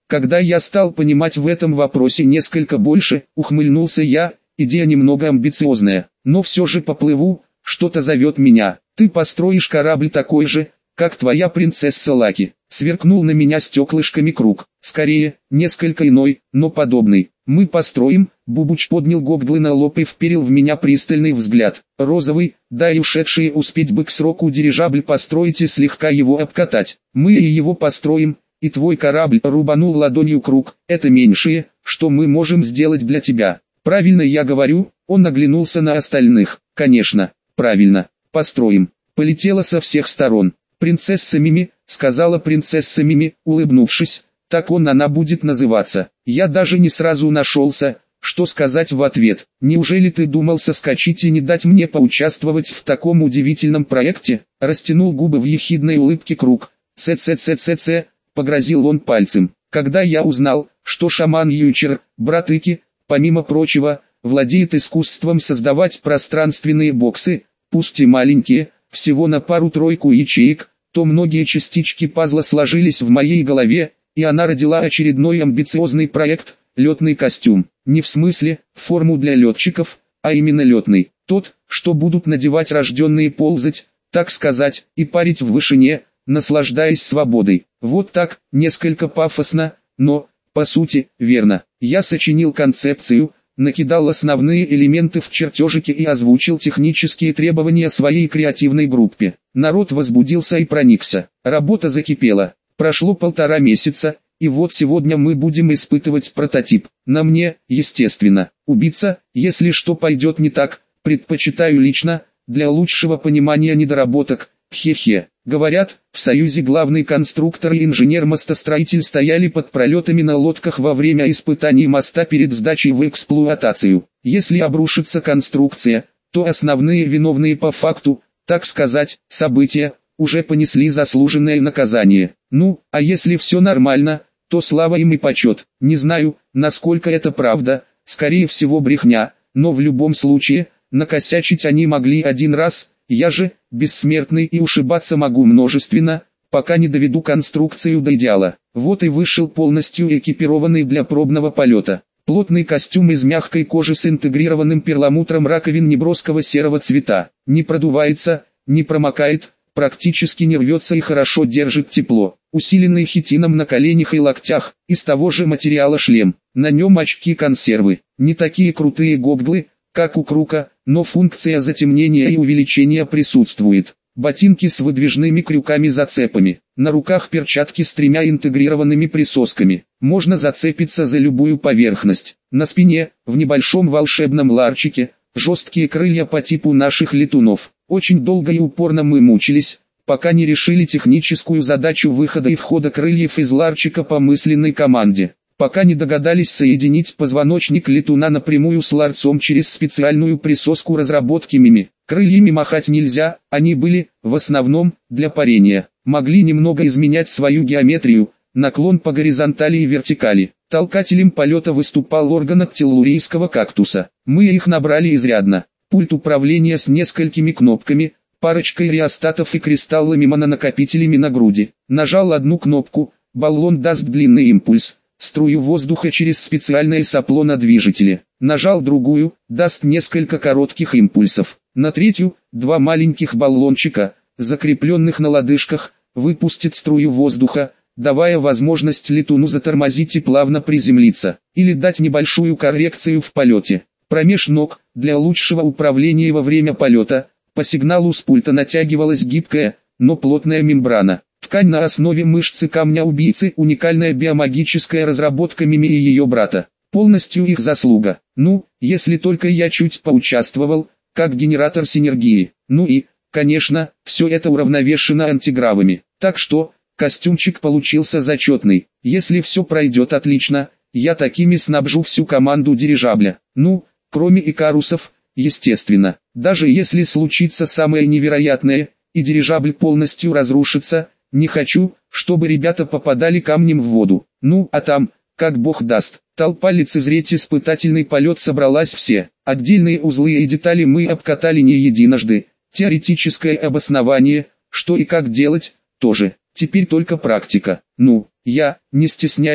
Когда я стал понимать в этом вопросе несколько больше, ухмыльнулся я, идея немного амбициозная, но все же поплыву, что-то зовет меня. Ты построишь корабль такой же, как твоя принцесса Лаки. Сверкнул на меня стеклышками круг. Скорее, несколько иной, но подобный. Мы построим. Бубуч поднял гоглы на лоб и вперил в меня пристальный взгляд. Розовый, да и ушедшие успеть бы к сроку дирижабль построить и слегка его обкатать. Мы и его построим, и твой корабль, рубанул ладонью круг. Это меньшее, что мы можем сделать для тебя. Правильно я говорю? Он оглянулся на остальных. Конечно, правильно. Построим. Полетело со всех сторон. «Принцесса Мими», — сказала принцесса Мими, улыбнувшись, — «так он она будет называться». Я даже не сразу нашелся, что сказать в ответ. «Неужели ты думал соскочить и не дать мне поучаствовать в таком удивительном проекте?» Растянул губы в ехидной улыбке круг. «Ц-ц-ц-ц-ц», — погрозил он пальцем. «Когда я узнал, что шаман Ючер, брат Ики, помимо прочего, владеет искусством создавать пространственные боксы, пусть и маленькие, всего на пару-тройку ячеек, то многие частички пазла сложились в моей голове, и она родила очередной амбициозный проект – летный костюм. Не в смысле форму для летчиков, а именно летный. Тот, что будут надевать рожденные ползать, так сказать, и парить в вышине, наслаждаясь свободой. Вот так, несколько пафосно, но, по сути, верно. Я сочинил концепцию, накидал основные элементы в чертежике и озвучил технические требования своей креативной группе. Народ возбудился и проникся. Работа закипела. Прошло полтора месяца, и вот сегодня мы будем испытывать прототип. На мне, естественно, убиться, если что пойдет не так, предпочитаю лично, для лучшего понимания недоработок, хе-хе. Говорят, в Союзе главный конструктор и инженер-мостостроитель стояли под пролетами на лодках во время испытаний моста перед сдачей в эксплуатацию. Если обрушится конструкция, то основные виновные по факту, так сказать, события, уже понесли заслуженное наказание. Ну, а если все нормально, то слава им и почет. Не знаю, насколько это правда, скорее всего брехня, но в любом случае, накосячить они могли один раз. Я же, бессмертный, и ушибаться могу множественно, пока не доведу конструкцию до идеала. Вот и вышел полностью экипированный для пробного полета. Плотный костюм из мягкой кожи с интегрированным перламутром раковин неброского серого цвета. Не продувается, не промокает, практически не рвется и хорошо держит тепло. Усиленный хитином на коленях и локтях, из того же материала шлем. На нем очки-консервы. Не такие крутые гоглы, как у Крука, но функция затемнения и увеличения присутствует. Ботинки с выдвижными крюками-зацепами. На руках перчатки с тремя интегрированными присосками. Можно зацепиться за любую поверхность. На спине, в небольшом волшебном ларчике, жесткие крылья по типу наших летунов. Очень долго и упорно мы мучились, пока не решили техническую задачу выхода и входа крыльев из ларчика по мысленной команде. Пока не догадались соединить позвоночник летуна напрямую с ларцом через специальную присоску разработки Мими. Крыльями махать нельзя, они были, в основном, для парения. Могли немного изменять свою геометрию, наклон по горизонтали и вертикали. Толкателем полета выступал орган от теллурийского кактуса. Мы их набрали изрядно. Пульт управления с несколькими кнопками, парочкой реостатов и кристаллами мононакопителями на груди. Нажал одну кнопку, баллон даст длинный импульс. Струю воздуха через специальное сопло на движителе. Нажал другую, даст несколько коротких импульсов. На третью, два маленьких баллончика, закрепленных на лодыжках, выпустит струю воздуха, давая возможность летуну затормозить и плавно приземлиться, или дать небольшую коррекцию в полете. Промеж ног, для лучшего управления во время полета, по сигналу с пульта натягивалась гибкая, но плотная мембрана. Ткань на основе мышцы камня-убийцы, уникальная биомагическая разработка Мими и ее брата. Полностью их заслуга. Ну, если только я чуть поучаствовал, как генератор синергии. Ну и, конечно, все это уравновешено антигравами. Так что, костюмчик получился зачетный. Если все пройдет отлично, я такими снабжу всю команду дирижабля. Ну, кроме икарусов, естественно. Даже если случится самое невероятное, и дирижабль полностью разрушится, не хочу, чтобы ребята попадали камнем в воду. Ну, а там, как бог даст. Толпа лицезреть испытательный полет собралась все. Отдельные узлы и детали мы обкатали не единожды. Теоретическое обоснование, что и как делать, тоже. Теперь только практика. Ну, я, не стесняясь,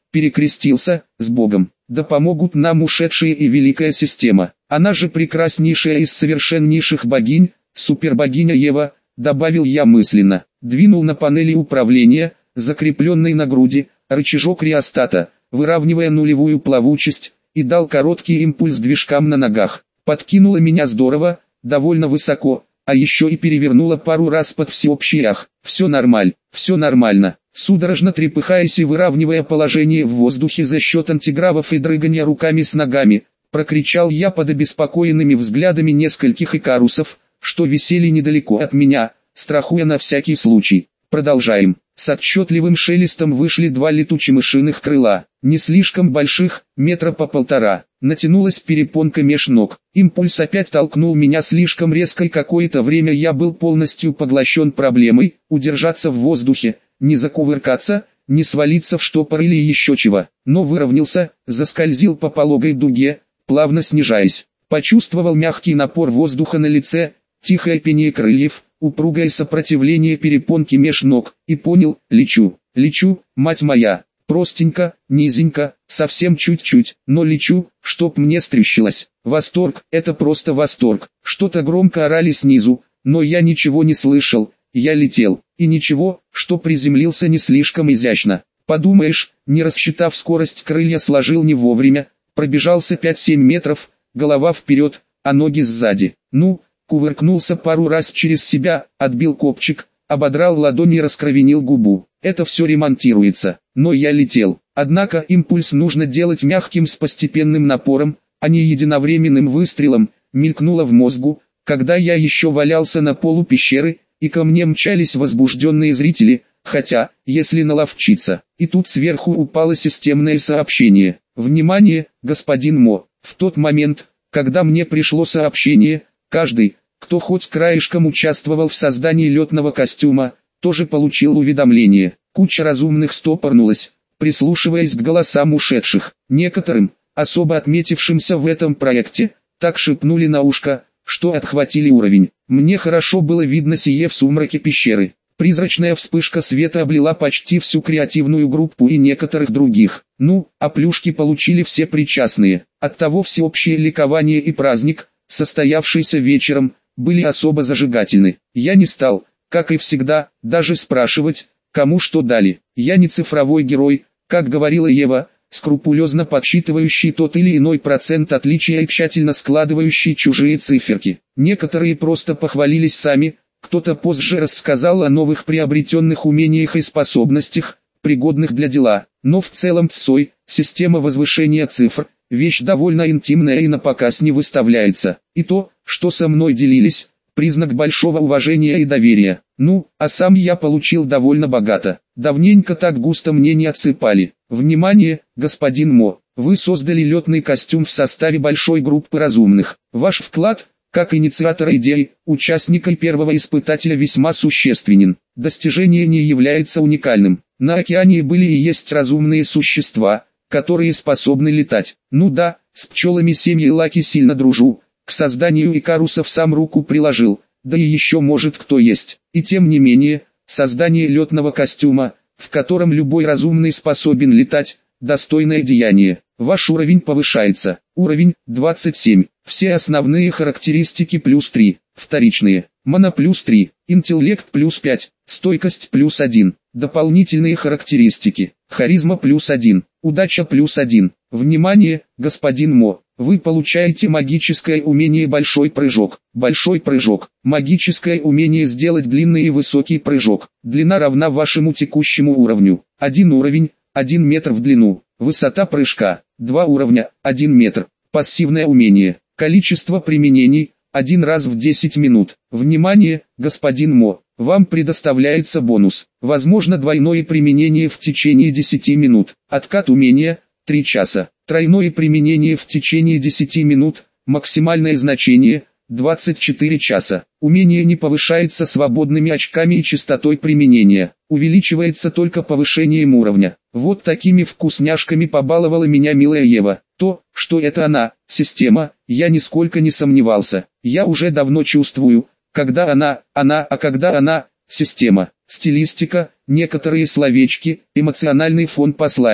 перекрестился, с Богом. Да помогут нам ушедшие и великая система. Она же прекраснейшая из совершеннейших богинь, супербогиня Ева, добавил я мысленно. Двинул на панели управления, закрепленной на груди, рычажок реостата, выравнивая нулевую плавучесть, и дал короткий импульс движкам на ногах. Подкинуло меня здорово, довольно высоко, а еще и перевернуло пару раз под всеобщий ах. Все нормаль, все нормально. Судорожно трепыхаясь и выравнивая положение в воздухе за счет антигравов и дрыгания руками с ногами, прокричал я под обеспокоенными взглядами нескольких икарусов, что висели недалеко от меня, страхуя на всякий случай. Продолжаем. С отчетливым шелестом вышли два летучемышиных крыла, не слишком больших, метра по полтора. Натянулась перепонка меж ног. Импульс опять толкнул меня слишком резко, и какое-то время я был полностью поглощен проблемой удержаться в воздухе, не закувыркаться, не свалиться в штопор или еще чего. Но выровнялся, заскользил по пологой дуге, плавно снижаясь. Почувствовал мягкий напор воздуха на лице, тихое пение крыльев, упругое сопротивление перепонки меж ног, и понял, лечу, лечу, мать моя, простенько, низенько, совсем чуть-чуть, но лечу, чтоб мне стрющилось. Восторг, это просто восторг. Что-то громко орали снизу, но я ничего не слышал, я летел, и ничего, что приземлился не слишком изящно. Подумаешь, не рассчитав скорость, крылья сложил не вовремя, пробежался пять-семь метров, голова вперед, а ноги сзади. Ну, кувыркнулся пару раз через себя, отбил копчик, ободрал ладони и раскровенил губу. Это все ремонтируется, но я летел. Однако импульс нужно делать мягким с постепенным напором, а не единовременным выстрелом, мелькнуло в мозгу, когда я еще валялся на полу пещеры, и ко мне мчались возбужденные зрители, хотя, если наловчиться. И тут сверху упало системное сообщение. Внимание, господин Мо, в тот момент, когда мне пришло сообщение, каждый, кто хоть краешком участвовал в создании летного костюма, тоже получил уведомление. Куча разумных стопорнулась, прислушиваясь к голосам ушедших. Некоторым, особо отметившимся в этом проекте, так шепнули на ушко, что отхватили уровень. Мне хорошо было видно сие в сумраке пещеры. Призрачная вспышка света облила почти всю креативную группу и некоторых других. Ну, а плюшки получили все причастные. Оттого всеобщее ликование и праздник, состоявшийся вечером, были особо зажигательны. Я не стал, как и всегда, даже спрашивать, кому что дали. Я не цифровой герой, как говорила Ева, скрупулезно подсчитывающий тот или иной процент отличия и тщательно складывающий чужие циферки. Некоторые просто похвалились сами, кто-то позже рассказал о новых приобретенных умениях и способностях, пригодных для дела. Но в целом ЦОЙ, система возвышения цифр, вещь довольно интимная и на показ не выставляется. И то, что со мной делились, признак большого уважения и доверия. Ну, а сам я получил довольно богато. Давненько так густо мне не отсыпали. Внимание, господин Мо, вы создали летный костюм в составе большой группы разумных. Ваш вклад, как инициатора идеи, участника и первого испытателя, весьма существенен. Достижение не является уникальным. На океане были и есть разумные существа, которые способны летать. Ну да, с пчелами семьи Лаки сильно дружу, к созданию икарусов сам руку приложил, да и еще может кто есть. И тем не менее, создание летного костюма, в котором любой разумный способен летать, достойное деяние. Ваш уровень повышается. Уровень двадцать семь. Все основные характеристики плюс три. Вторичные. Мана плюс три. Интеллект плюс пять. Стойкость плюс один. Дополнительные характеристики. Харизма плюс один. Удача плюс один. Внимание, господин Мо. Вы получаете магическое умение «Большой прыжок». Большой прыжок. Магическое умение сделать длинный и высокий прыжок. Длина равна вашему текущему уровню. Один уровень, один метр в длину. Высота прыжка. Два уровня, один метр. Пассивное умение. Количество применений, один раз в десять минут. Внимание, господин Мо. Вам предоставляется бонус. Возможно двойное применение в течение десяти минут. Откат умения, три часа. Тройное применение в течение десяти минут. Максимальное значение, двадцать четыре часа. Умение не повышается свободными очками и частотой применения. Увеличивается только повышением уровня. Вот такими вкусняшками побаловала меня милая Ева. То, что это она, система, я нисколько не сомневался. Я уже давно чувствую, когда она, она, а когда она, система. Стилистика, некоторые словечки, эмоциональный фон послания.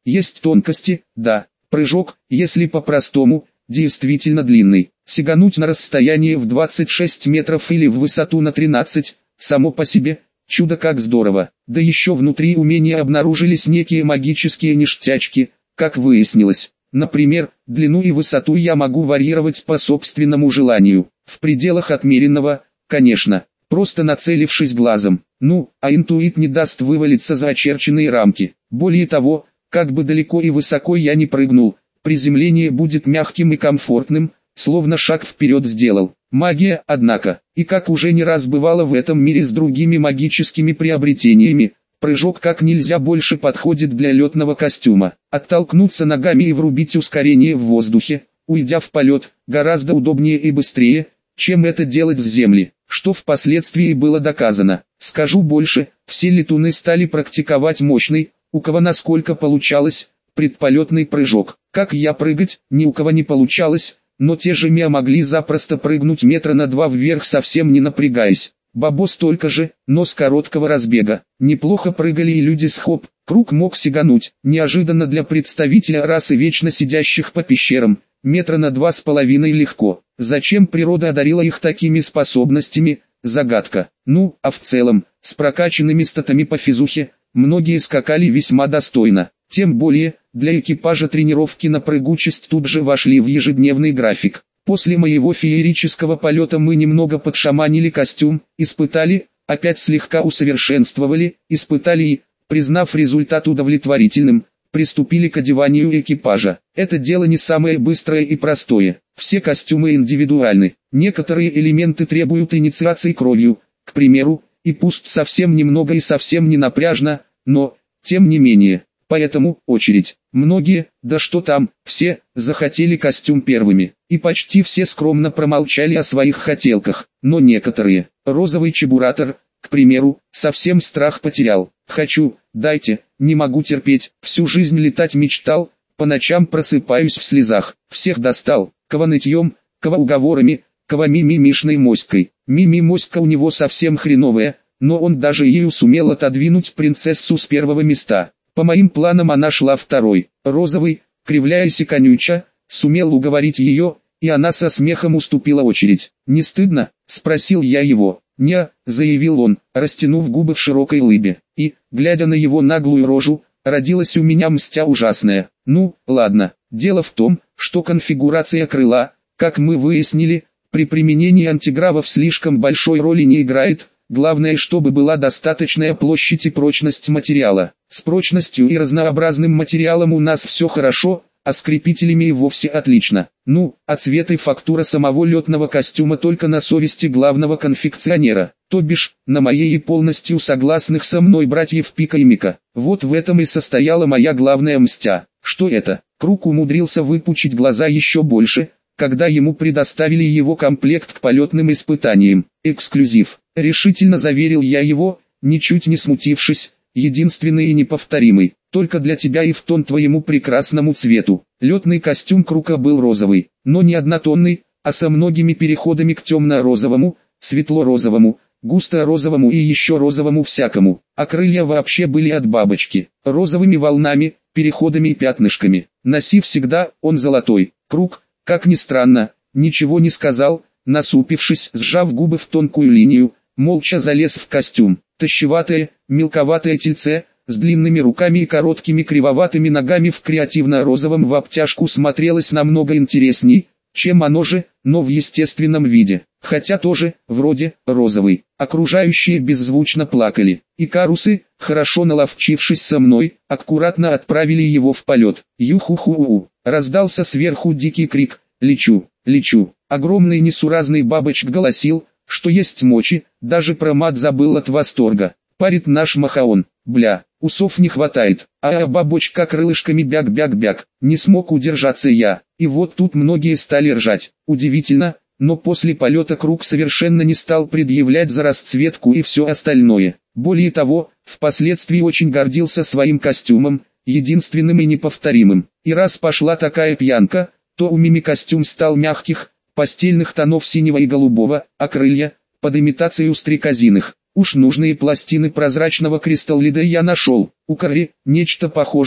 Есть тонкости, да. Прыжок, если по-простому, действительно длинный. Сигануть на расстояние в двадцать шесть метров или в высоту на тринадцать, само по себе, чудо как здорово. Да еще внутри умения обнаружились некие магические ништячки, как выяснилось. Например, длину и высоту я могу варьировать по собственному желанию, в пределах отмеренного, конечно, просто нацелившись глазом. Ну, а интуит не даст вывалиться за очерченные рамки. Более того, как бы далеко и высоко я ни прыгнул, приземление будет мягким и комфортным, словно шаг вперед сделал. Магия, однако, и как уже не раз бывало в этом мире с другими магическими приобретениями, прыжок как нельзя больше подходит для летного костюма. Оттолкнуться ногами и врубить ускорение в воздухе, уйдя в полет, гораздо удобнее и быстрее, чем это делать с земли, что впоследствии было доказано. Скажу больше, все летуны стали практиковать мощный, у кого насколько получалось, предполетный прыжок. Как я прыгать, ни у кого не получалось, но те же Миа могли запросто прыгнуть метра на два вверх, совсем не напрягаясь. Бабо столько же, но с короткого разбега. Неплохо прыгали и люди с хоп. Круг мог сигануть, неожиданно для представителя расы вечно сидящих по пещерам, метра на два с половиной легко. Зачем природа одарила их такими способностями, загадка. Ну, а в целом, с прокачанными статами по физухе, многие скакали весьма достойно. Тем более, для экипажа тренировки на прыгучесть тут же вошли в ежедневный график. После моего феерического полета мы немного подшаманили костюм, испытали, опять слегка усовершенствовали, испытали и, признав результат удовлетворительным, приступили к одеванию экипажа. Это дело не самое быстрое и простое. Все костюмы индивидуальны. Некоторые элементы требуют инициации кровью, к примеру, и пусть совсем немного и совсем не напряжно, но, тем не менее, поэтому очередь. Многие, да что там, все, захотели костюм первыми, и почти все скромно промолчали о своих хотелках, но некоторые, розовый чебуратор, к примеру, совсем страх потерял. Хочу, дайте, не могу терпеть, всю жизнь летать мечтал, по ночам просыпаюсь в слезах, всех достал, кого нытьем, кого уговорами, кого мими-мишной моськой. Мими-моська у него совсем хреновая, но он даже ею сумел отодвинуть принцессу с первого места. По моим планам она шла второй. Розовый, кривляясь и конюча, сумел уговорить ее, и она со смехом уступила очередь. «Не стыдно?» – спросил я его. «Не», – заявил он, растянув губы в широкой улыбе. И, глядя на его наглую рожу, родилась у меня мстя ужасная. Ну, ладно, дело в том, что конфигурация крыла, как мы выяснили, при применении антигравов слишком большой роли не играет. Главное, чтобы была достаточная площадь и прочность материала. С прочностью и разнообразным материалом у нас все хорошо, а с крепителями и вовсе отлично. Ну, а цвет и фактура самого летного костюма только на совести главного конфекционера, то бишь, на моей и полностью согласных со мной братьев Пика и Мика. Вот в этом и состояла моя главная мстя. Что это? Круг умудрился выпучить глаза еще больше, когда ему предоставили его комплект к полетным испытаниям. Эксклюзив. Решительно заверил я его, ничуть не смутившись, единственный и неповторимый, только для тебя и в тон твоему прекрасному цвету. Летный костюм Круга был розовый, но не однотонный, а со многими переходами к темно-розовому, светло-розовому, густо-розовому и еще розовому всякому, а крылья вообще были от бабочки, розовыми волнами, переходами и пятнышками. Носи всегда, он золотой. Круг, как ни странно, ничего не сказал, насупившись, сжав губы в тонкую линию, молча залез в костюм. Тощеватое, мелковатое тельце, с длинными руками и короткими кривоватыми ногами в креативно-розовом в обтяжку смотрелось намного интересней, чем оно же, но в естественном виде, хотя тоже, вроде, розовый. Окружающие беззвучно плакали. Икарусы, хорошо наловчившись со мной, аккуратно отправили его в полет. Ю-ху-ху-у, раздался сверху дикий крик: «Лечу, лечу!» Огромный несуразный бабочек голосил, что есть мочи, даже про мат забыл от восторга. Парит наш Махаон, бля, усов не хватает, а бабочка крылышками бяк-бяк-бяк, не смог удержаться я, и вот тут многие стали ржать. Удивительно, но после полета Круг совершенно не стал предъявлять за расцветку и все остальное. Более того, впоследствии очень гордился своим костюмом, единственным и неповторимым. И раз пошла такая пьянка, то у Мими костюм стал мягких, постельных тонов синего и голубого, а крылья, под имитацию стрекозиных. Уж нужные пластины прозрачного кристаллида я нашел, у Карри, нечто похожее,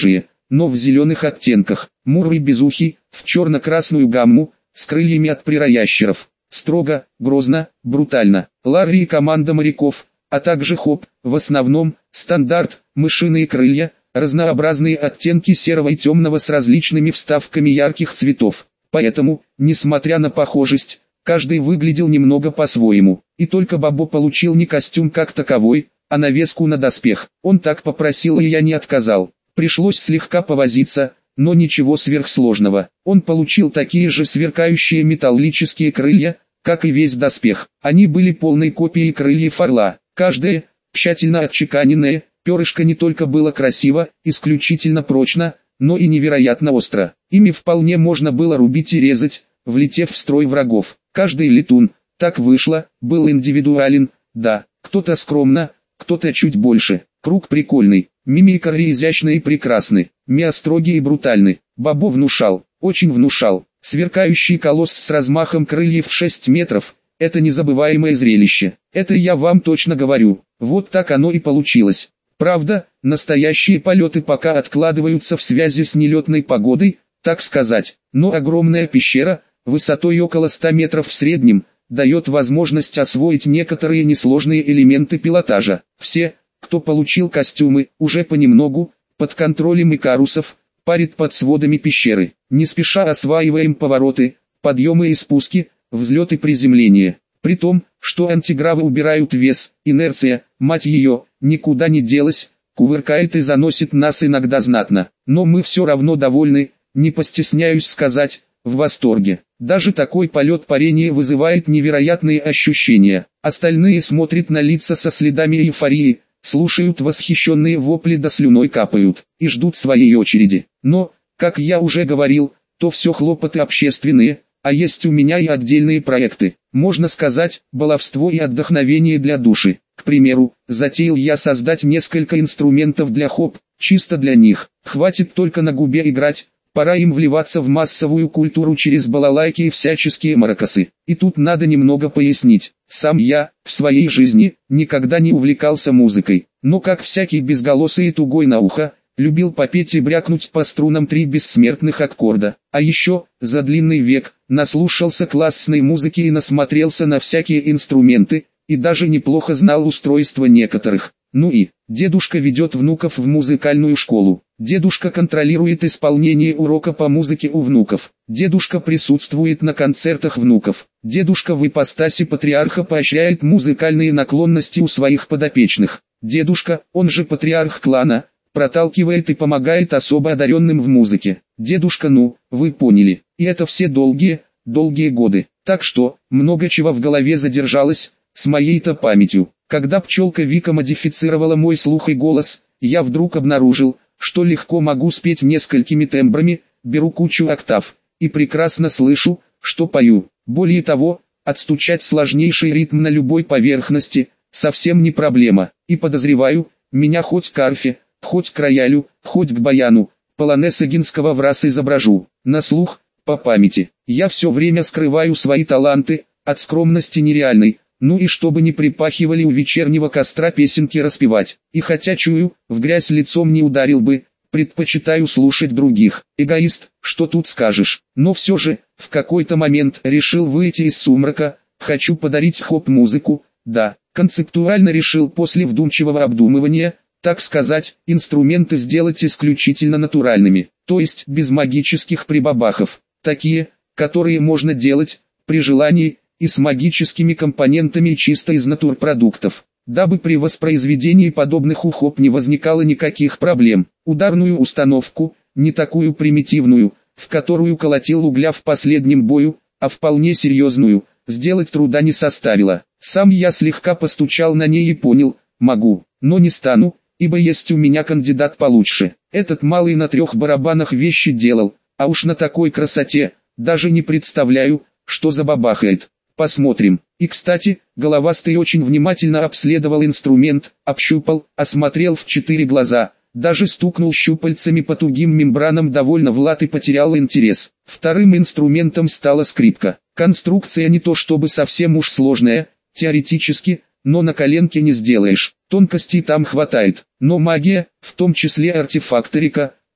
но в зеленых оттенках. Мурый безухий, в черно-красную гамму, с крыльями от прираящеров. Строго, грозно, брутально. Ларри и команда моряков, а также Хоп, в основном, стандарт, мышиные крылья, разнообразные оттенки серого и темного с различными вставками ярких цветов. Поэтому, несмотря на похожесть, каждый выглядел немного по-своему. И только Бобо получил не костюм как таковой, а навеску на доспех. Он так попросил, и я не отказал. Пришлось слегка повозиться, но ничего сверхсложного. Он получил такие же сверкающие металлические крылья, как и весь доспех. Они были полной копией крыльев орла. Каждое, тщательно отчеканенное, перышко не только было красиво, исключительно прочно, но и невероятно остро. Ими вполне можно было рубить и резать, влетев в строй врагов. Каждый летун, так вышло, был индивидуален, да, кто-то скромно, кто-то чуть больше. Круг прикольный, мимикры изящны и прекрасны, Миа строгий и брутальный. Бобо внушал, очень внушал. Сверкающий колосс с размахом крыльев в шесть метров, это незабываемое зрелище. Это я вам точно говорю, вот так оно и получилось. Правда, настоящие полеты пока откладываются в связи с нелетной погодой, так сказать, но огромная пещера, высотой около ста метров в среднем, дает возможность освоить некоторые несложные элементы пилотажа. Все, кто получил костюмы, уже понемногу, под контролем икарусов, парит под сводами пещеры. Не спеша осваиваем повороты, подъемы и спуски, взлет и приземление. При том, что антигравы убирают вес, инерция, мать ее, никуда не делась, кувыркает и заносит нас иногда знатно. Но мы все равно довольны, не постесняюсь сказать, в восторге. Даже такой полет парения вызывает невероятные ощущения. Остальные смотрят на лица со следами эйфории, слушают восхищенные вопли да слюной капают, и ждут своей очереди. Но, как я уже говорил, то все хлопоты общественные, а есть у меня и отдельные проекты. Можно сказать, баловство и отдохновение для души. К примеру, затеял я создать несколько инструментов для Хоп, чисто для них. Хватит только на губе играть, пора им вливаться в массовую культуру через балалайки и всяческие маракасы. И тут надо немного пояснить. Сам я, в своей жизни, никогда не увлекался музыкой, но как всякий безголосый и тугой на ухо, любил попеть и брякнуть по струнам три бессмертных аккорда. А еще, за длинный век, наслушался классной музыки и насмотрелся на всякие инструменты, и даже неплохо знал устройство некоторых. Ну и, дедушка ведет внуков в музыкальную школу. Дедушка контролирует исполнение урока по музыке у внуков. Дедушка присутствует на концертах внуков. Дедушка в ипостаси патриарха поощряет музыкальные наклонности у своих подопечных. Дедушка, он же патриарх клана, проталкивает и помогает особо одаренным в музыке. Дедушка, ну, вы поняли. И это все долгие, долгие годы. Так что, много чего в голове задержалось, с моей-то памятью. Когда пчелка Вика модифицировала мой слух и голос, я вдруг обнаружил, что легко могу спеть несколькими тембрами, беру кучу октав, и прекрасно слышу, что пою. Более того, отстучать сложнейший ритм на любой поверхности, совсем не проблема. И подозреваю, меня хоть к арфе, хоть к роялю, хоть к баяну, полонез Эгинского в раз изображу. На слух, по памяти. Я все время скрываю свои таланты, от скромности нереальной. Ну и чтобы не припахивали у вечернего костра песенки распевать. И хотя чую, в грязь лицом не ударил бы, предпочитаю слушать других. Эгоист, что тут скажешь. Но все же, в какой-то момент решил выйти из сумрака, хочу подарить Хоп музыку, да, концептуально решил после вдумчивого обдумывания, так сказать, инструменты сделать исключительно натуральными, то есть без магических прибабахов, такие, которые можно делать, при желании, и с магическими компонентами чисто из натурпродуктов, дабы при воспроизведении подобных у Хоп не возникало никаких проблем. Ударную установку, не такую примитивную, в которую колотил угля в последнем бою, а вполне серьезную, сделать труда не составило. Сам я слегка постучал на ней и понял, могу, но не стану, ибо есть у меня кандидат получше. Этот малый на трех барабанах вещи делал, а уж на такой красоте, даже не представляю, что забабахает. Посмотрим. И кстати, головастый очень внимательно обследовал инструмент, общупал, осмотрел в четыре глаза, даже стукнул щупальцами по тугим мембранам довольно Влад и потерял интерес. Вторым инструментом стала скрипка. Конструкция не то чтобы совсем уж сложная, теоретически, но на коленке не сделаешь. Тонкостей там хватает, но магия, в том числе артефакторика,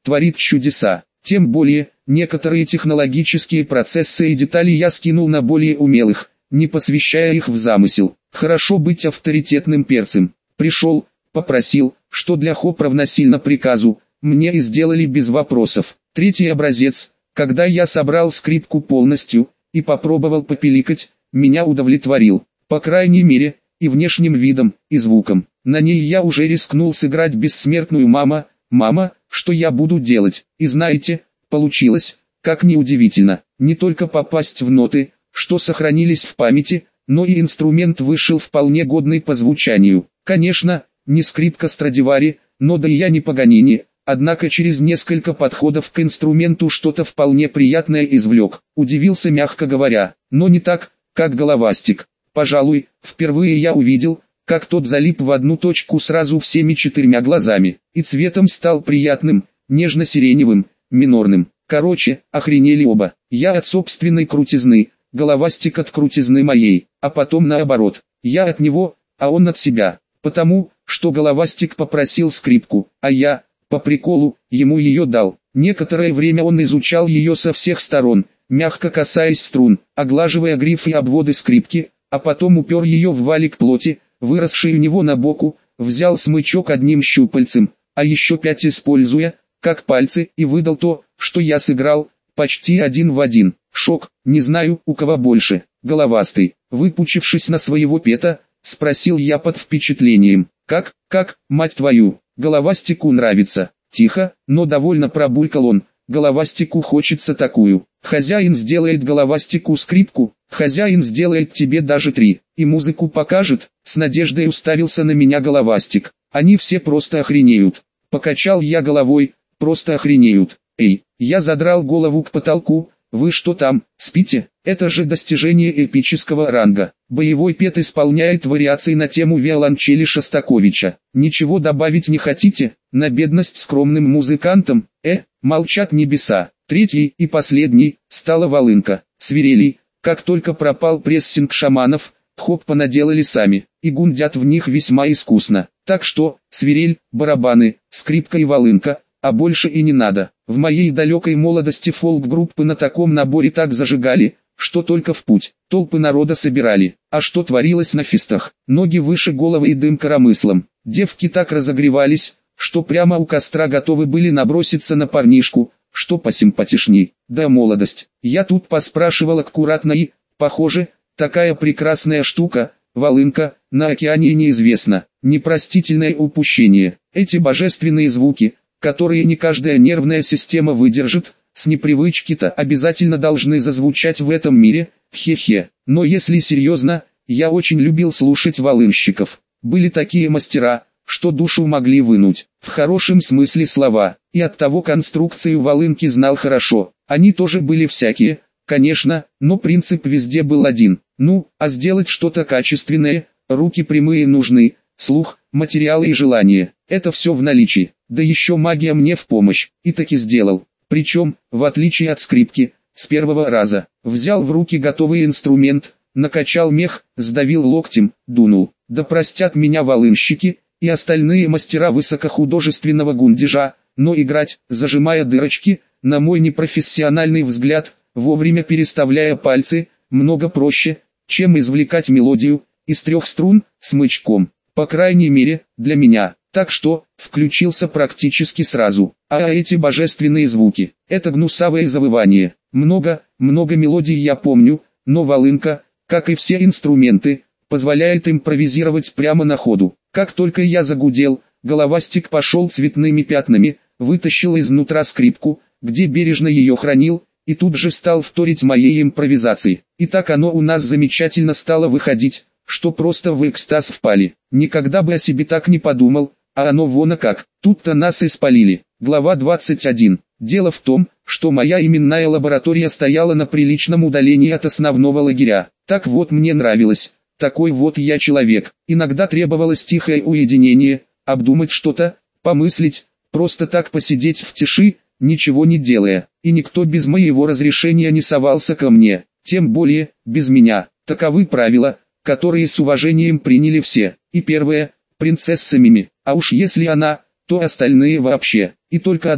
творит чудеса. Тем более, некоторые технологические процессы и детали я скинул на более умелых, не посвящая их в замысел. Хорошо быть авторитетным перцем. Пришел, попросил, что для хоп равносильно приказу, мне и сделали без вопросов. Третий образец, когда я собрал скрипку полностью и попробовал попиликать, меня удовлетворил, по крайней мере, и внешним видом, и звуком. На ней я уже рискнул сыграть бессмертную «Мама, мама, что я буду делать?» И знаете, получилось, как ни удивительно, не только попасть в ноты, что сохранились в памяти, но и инструмент вышел вполне годный по звучанию. Конечно, не скрипка Страдивари, но да и я не Паганини, однако через несколько подходов к инструменту что-то вполне приятное извлек. Удивился, мягко говоря, но не так, как головастик. Пожалуй, впервые я увидел, как тот залип в одну точку сразу всеми четырьмя глазами, и цветом стал приятным, нежно-сиреневым, минорным. Короче, охренели оба. Я от собственной крутизны, головастик от крутизны моей, а потом наоборот. Я от него, а он от себя. Потому, что головастик попросил скрипку, а я, по приколу, ему ее дал. Некоторое время он изучал ее со всех сторон, мягко касаясь струн, оглаживая гриф и обводы скрипки, а потом упер ее в валик плоти, выросший у него на боку, взял смычок одним щупальцем, а еще пять используя, как пальцы, и выдал то, что я сыграл, почти один в один. Шок, не знаю, у кого больше. Головастый, выпучившись на своего пета, спросил я под впечатлением. Как, как, мать твою, головастику нравится. Тихо, но довольно пробулькал он. Головастику хочется такую. Хозяин сделает головастику скрипку, хозяин сделает тебе даже три, и музыку покажет. С надеждой уставился на меня головастик. Они все просто охренеют. Покачал я головой, просто охренеют. Эй, я задрал голову к потолку. Вы что там, спите? Это же достижение эпического ранга. Боевой пет исполняет вариации на тему виолончели Шостаковича. Ничего добавить не хотите? На бедность скромным музыкантам? Э, молчат небеса. Третий и последний стала волынка. Свирели, как только пропал прессинг шаманов, хоп понаделали сами, и гундят в них весьма искусно. Так что, свирель, барабаны, скрипка и волынка, а больше и не надо. В моей далекой молодости фолк-группы на таком наборе так зажигали, что только в путь. Толпы народа собирали. А что творилось на фестах? Ноги выше головы и дым коромыслом. Девки так разогревались, что прямо у костра готовы были наброситься на парнишку, что посимпатичней. Да молодость. Я тут поспрашивал аккуратно и, похоже, такая прекрасная штука, волынка, на океане неизвестно. Непростительное упущение. Эти божественные звуки, которые не каждая нервная система выдержит, с непривычки-то обязательно должны зазвучать в этом мире, хе-хе. Но если серьезно, я очень любил слушать волынщиков. Были такие мастера, что душу могли вынуть, в хорошем смысле слова, и оттого конструкцию волынки знал хорошо. Они тоже были всякие, конечно, но принцип везде был один. Ну, а сделать что-то качественное, руки прямые нужны, слух, материалы и желание, это все в наличии. Да еще магия мне в помощь, и таки сделал. Причем, в отличие от скрипки, с первого раза. Взял в руки готовый инструмент, накачал мех, сдавил локтем, дунул. Да простят меня волынщики и остальные мастера высокохудожественного гундежа, но играть, зажимая дырочки, на мой непрофессиональный взгляд, вовремя переставляя пальцы, много проще, чем извлекать мелодию из трех струн, смычком. По крайней мере, для меня. Так что, включился практически сразу. А эти божественные звуки, это гнусавое завывание. Много, много мелодий я помню, но волынка, как и все инструменты, позволяет импровизировать прямо на ходу. Как только я загудел, головастик пошел цветными пятнами, вытащил изнутра скрипку, где бережно ее хранил, и тут же стал вторить моей импровизации. И так оно у нас замечательно стало выходить, что просто в экстаз впали. Никогда бы о себе так не подумал, а оно вон а как. Тут-то нас и спалили. Глава двадцать один. Дело в том, что моя именная лаборатория стояла на приличном удалении от основного лагеря. Так вот мне нравилось. Такой вот я человек. Иногда требовалось тихое уединение, обдумать что-то, помыслить, просто так посидеть в тиши, ничего не делая. И никто без моего разрешения не совался ко мне, тем более, без меня. Таковы правила, которые с уважением приняли все. И первое, принцесса Мими, а уж если она, то остальные вообще. И только одна,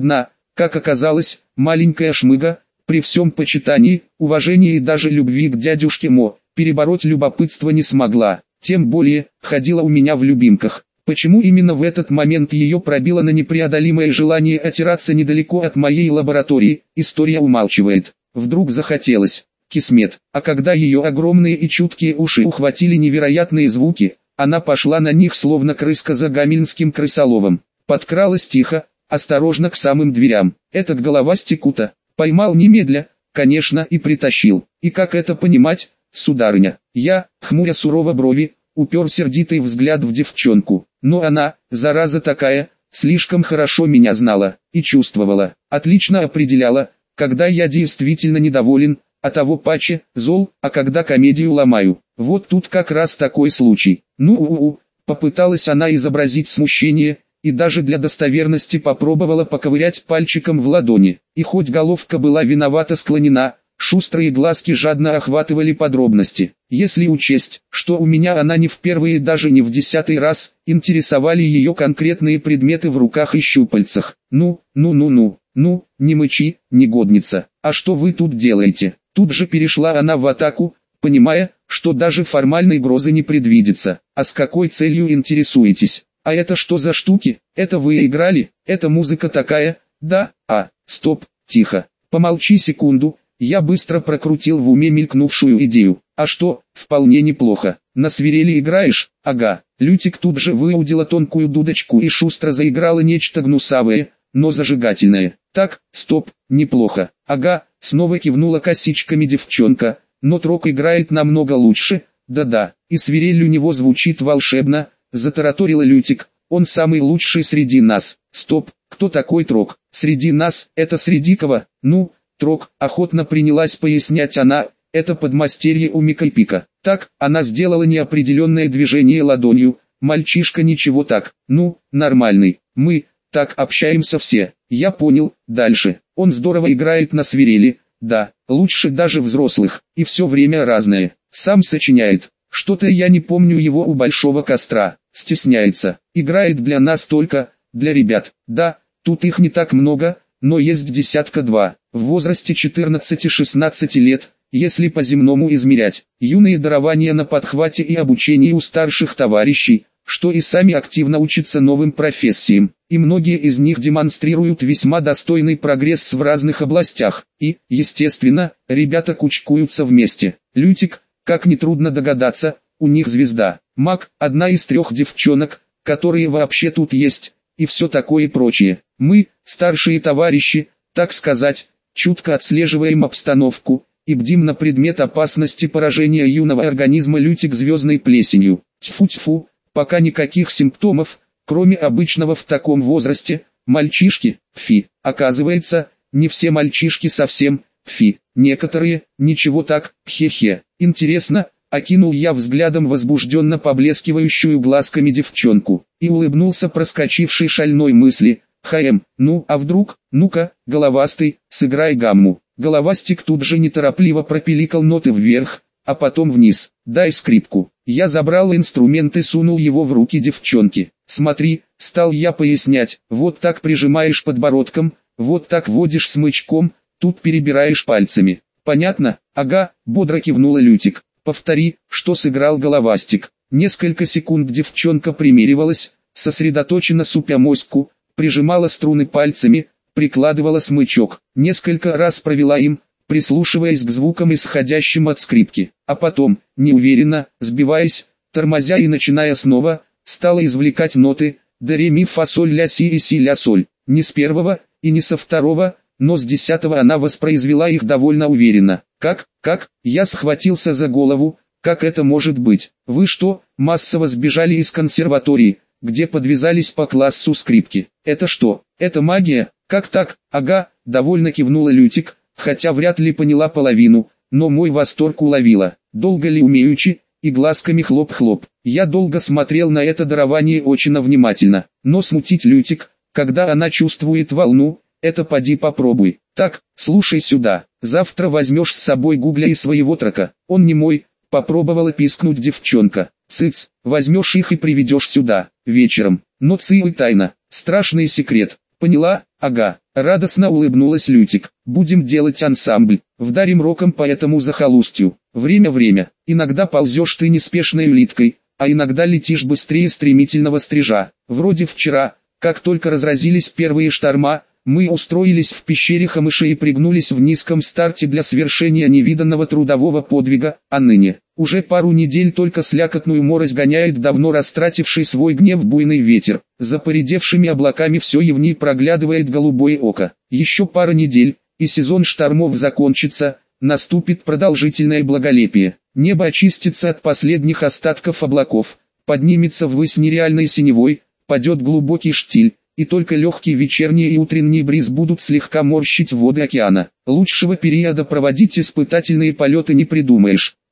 Как оказалось, маленькая шмыга, при всем почитании, уважении и даже любви к дядюшке Мо, перебороть любопытство не смогла, тем более, ходила у меня в любимках. Почему именно в этот момент ее пробило на непреодолимое желание отираться недалеко от моей лаборатории, история умалчивает. Вдруг захотелось. Кисмет. А когда ее огромные и чуткие уши ухватили невероятные звуки, она пошла на них словно крыска за гамельнским крысоловом. Подкралась тихо, осторожно к самым дверям. Этот головастик-ута поймал немедля, конечно, и притащил. И как это понимать, сударыня? Я, хмуря сурово брови, упер сердитый взгляд в девчонку. Но она, зараза такая, слишком хорошо меня знала и чувствовала, отлично определяла, когда я действительно недоволен, а того паче, зол, а когда комедию ломаю. Вот тут как раз такой случай. Ну-у-у, попыталась она изобразить смущение, и даже для достоверности попробовала поковырять пальчиком в ладони. И хоть головка была виновато склонена, шустрые глазки жадно охватывали подробности. Если учесть, что у меня она не в первый и даже не в десятый раз, интересовали ее конкретные предметы в руках и щупальцах. Ну, ну-ну-ну, ну, не мычи, негодница, а что вы тут делаете? Тут же перешла она в атаку, понимая, что даже формальной угрозы не предвидится. А с какой целью интересуетесь? А это что за штуки? Это вы играли? Это музыка такая? Да? А, стоп, тихо. Помолчи секунду. Я быстро прокрутил в уме мелькнувшую идею. А что, вполне неплохо. На свирели играешь? Ага. Лютик тут же выудила тонкую дудочку и шустро заиграла нечто гнусавое, но зажигательное. Так, стоп, неплохо. Ага, снова кивнула косичками девчонка, но трок играет намного лучше. Да-да, и свирель у него звучит волшебно, затараторила Лютик. Он самый лучший среди нас. Стоп, кто такой трок? Среди нас, это среди кого? Ну... Трок, охотно принялась пояснять она, это подмастерье у Микайпика. Так, она сделала неопределенное движение ладонью, мальчишка ничего так, ну, нормальный, мы, так общаемся все, я понял, дальше, он здорово играет на свирели, да, лучше даже взрослых, и все время разное, сам сочиняет, что-то я не помню его у большого костра, стесняется, играет для нас только, для ребят, да, тут их не так много, но есть десятка два, в возрасте четырнадцати-шестнадцати лет, если по-земному измерять, юные дарования на подхвате и обучении у старших товарищей, что и сами активно учатся новым профессиям, и многие из них демонстрируют весьма достойный прогресс в разных областях, и, естественно, ребята кучкуются вместе. Лютик, как нетрудно догадаться, у них звезда, Мак, одна из трех девчонок, которые вообще тут есть, и все такое прочее. Мы, старшие товарищи, так сказать, чутко отслеживаем обстановку и бдим на предмет опасности поражения юного организма Лютик звездной плесенью. Тьфу-тьфу, пока никаких симптомов, кроме обычного в таком возрасте, мальчишки, фи. Оказывается, не все мальчишки совсем, фи. Некоторые, ничего так, хе-хе. Интересно, окинул я взглядом возбужденно поблескивающую глазками девчонку, и улыбнулся проскочившей шальной мысли. Хаем, ну а вдруг, ну-ка, головастый, сыграй гамму. Головастик тут же неторопливо пропиликал ноты вверх, а потом вниз. Дай скрипку. Я забрал инструмент и сунул его в руки девчонки. Смотри, стал я пояснять, вот так прижимаешь подбородком, вот так водишь смычком, тут перебираешь пальцами. Понятно? Ага, бодро кивнула Лютик. Повтори, что сыграл головастик. Несколько секунд девчонка примеривалась, сосредоточенно супя моську, прижимала струны пальцами, прикладывала смычок, несколько раз провела им, прислушиваясь к звукам, исходящим от скрипки, а потом, неуверенно, сбиваясь, тормозя и начиная снова, стала извлекать ноты, до ре ми фа соль ля си и си ля соль, не с первого, и не со второго, но с десятого она воспроизвела их довольно уверенно. Как, как, я схватился за голову, как это может быть? Вы что, массово сбежали из консерватории, где подвязались по классу скрипки? Это что, это магия? Как так? Ага, довольно кивнула Лютик, хотя вряд ли поняла половину, но мой восторг уловила. Долго ли умеючи, и глазками хлоп-хлоп. Я долго смотрел на это дарование очень внимательно, но смутить Лютик, когда она чувствует волну, это поди попробуй. Так, слушай сюда, завтра возьмешь с собой Гугля и своего трока, он не мой, попробовала пискнуть девчонка. Цыц, возьмешь их и приведешь сюда, вечером, но цый тайна, страшный секрет. Поняла? Ага. Радостно улыбнулась Лютик. Будем делать ансамбль. Вдарим роком по этому захолустью. Время-время. Иногда ползешь ты неспешной улиткой, а иногда летишь быстрее стремительного стрижа. Вроде вчера, как только разразились первые шторма, мы устроились в пещере Хамыша и пригнулись в низком старте для свершения невиданного трудового подвига, а ныне, уже пару недель только слякотную морось гоняет давно растративший свой гнев буйный ветер. За поредевшими облаками все явней проглядывает голубое око. Еще пара недель, и сезон штормов закончится, наступит продолжительное благолепие. Небо очистится от последних остатков облаков, поднимется ввысь нереальной синевой, падет глубокий штиль, и только легкий вечерний и утренний бриз будут слегка морщить воды океана. Лучшего периода проводить испытательные полеты не придумаешь.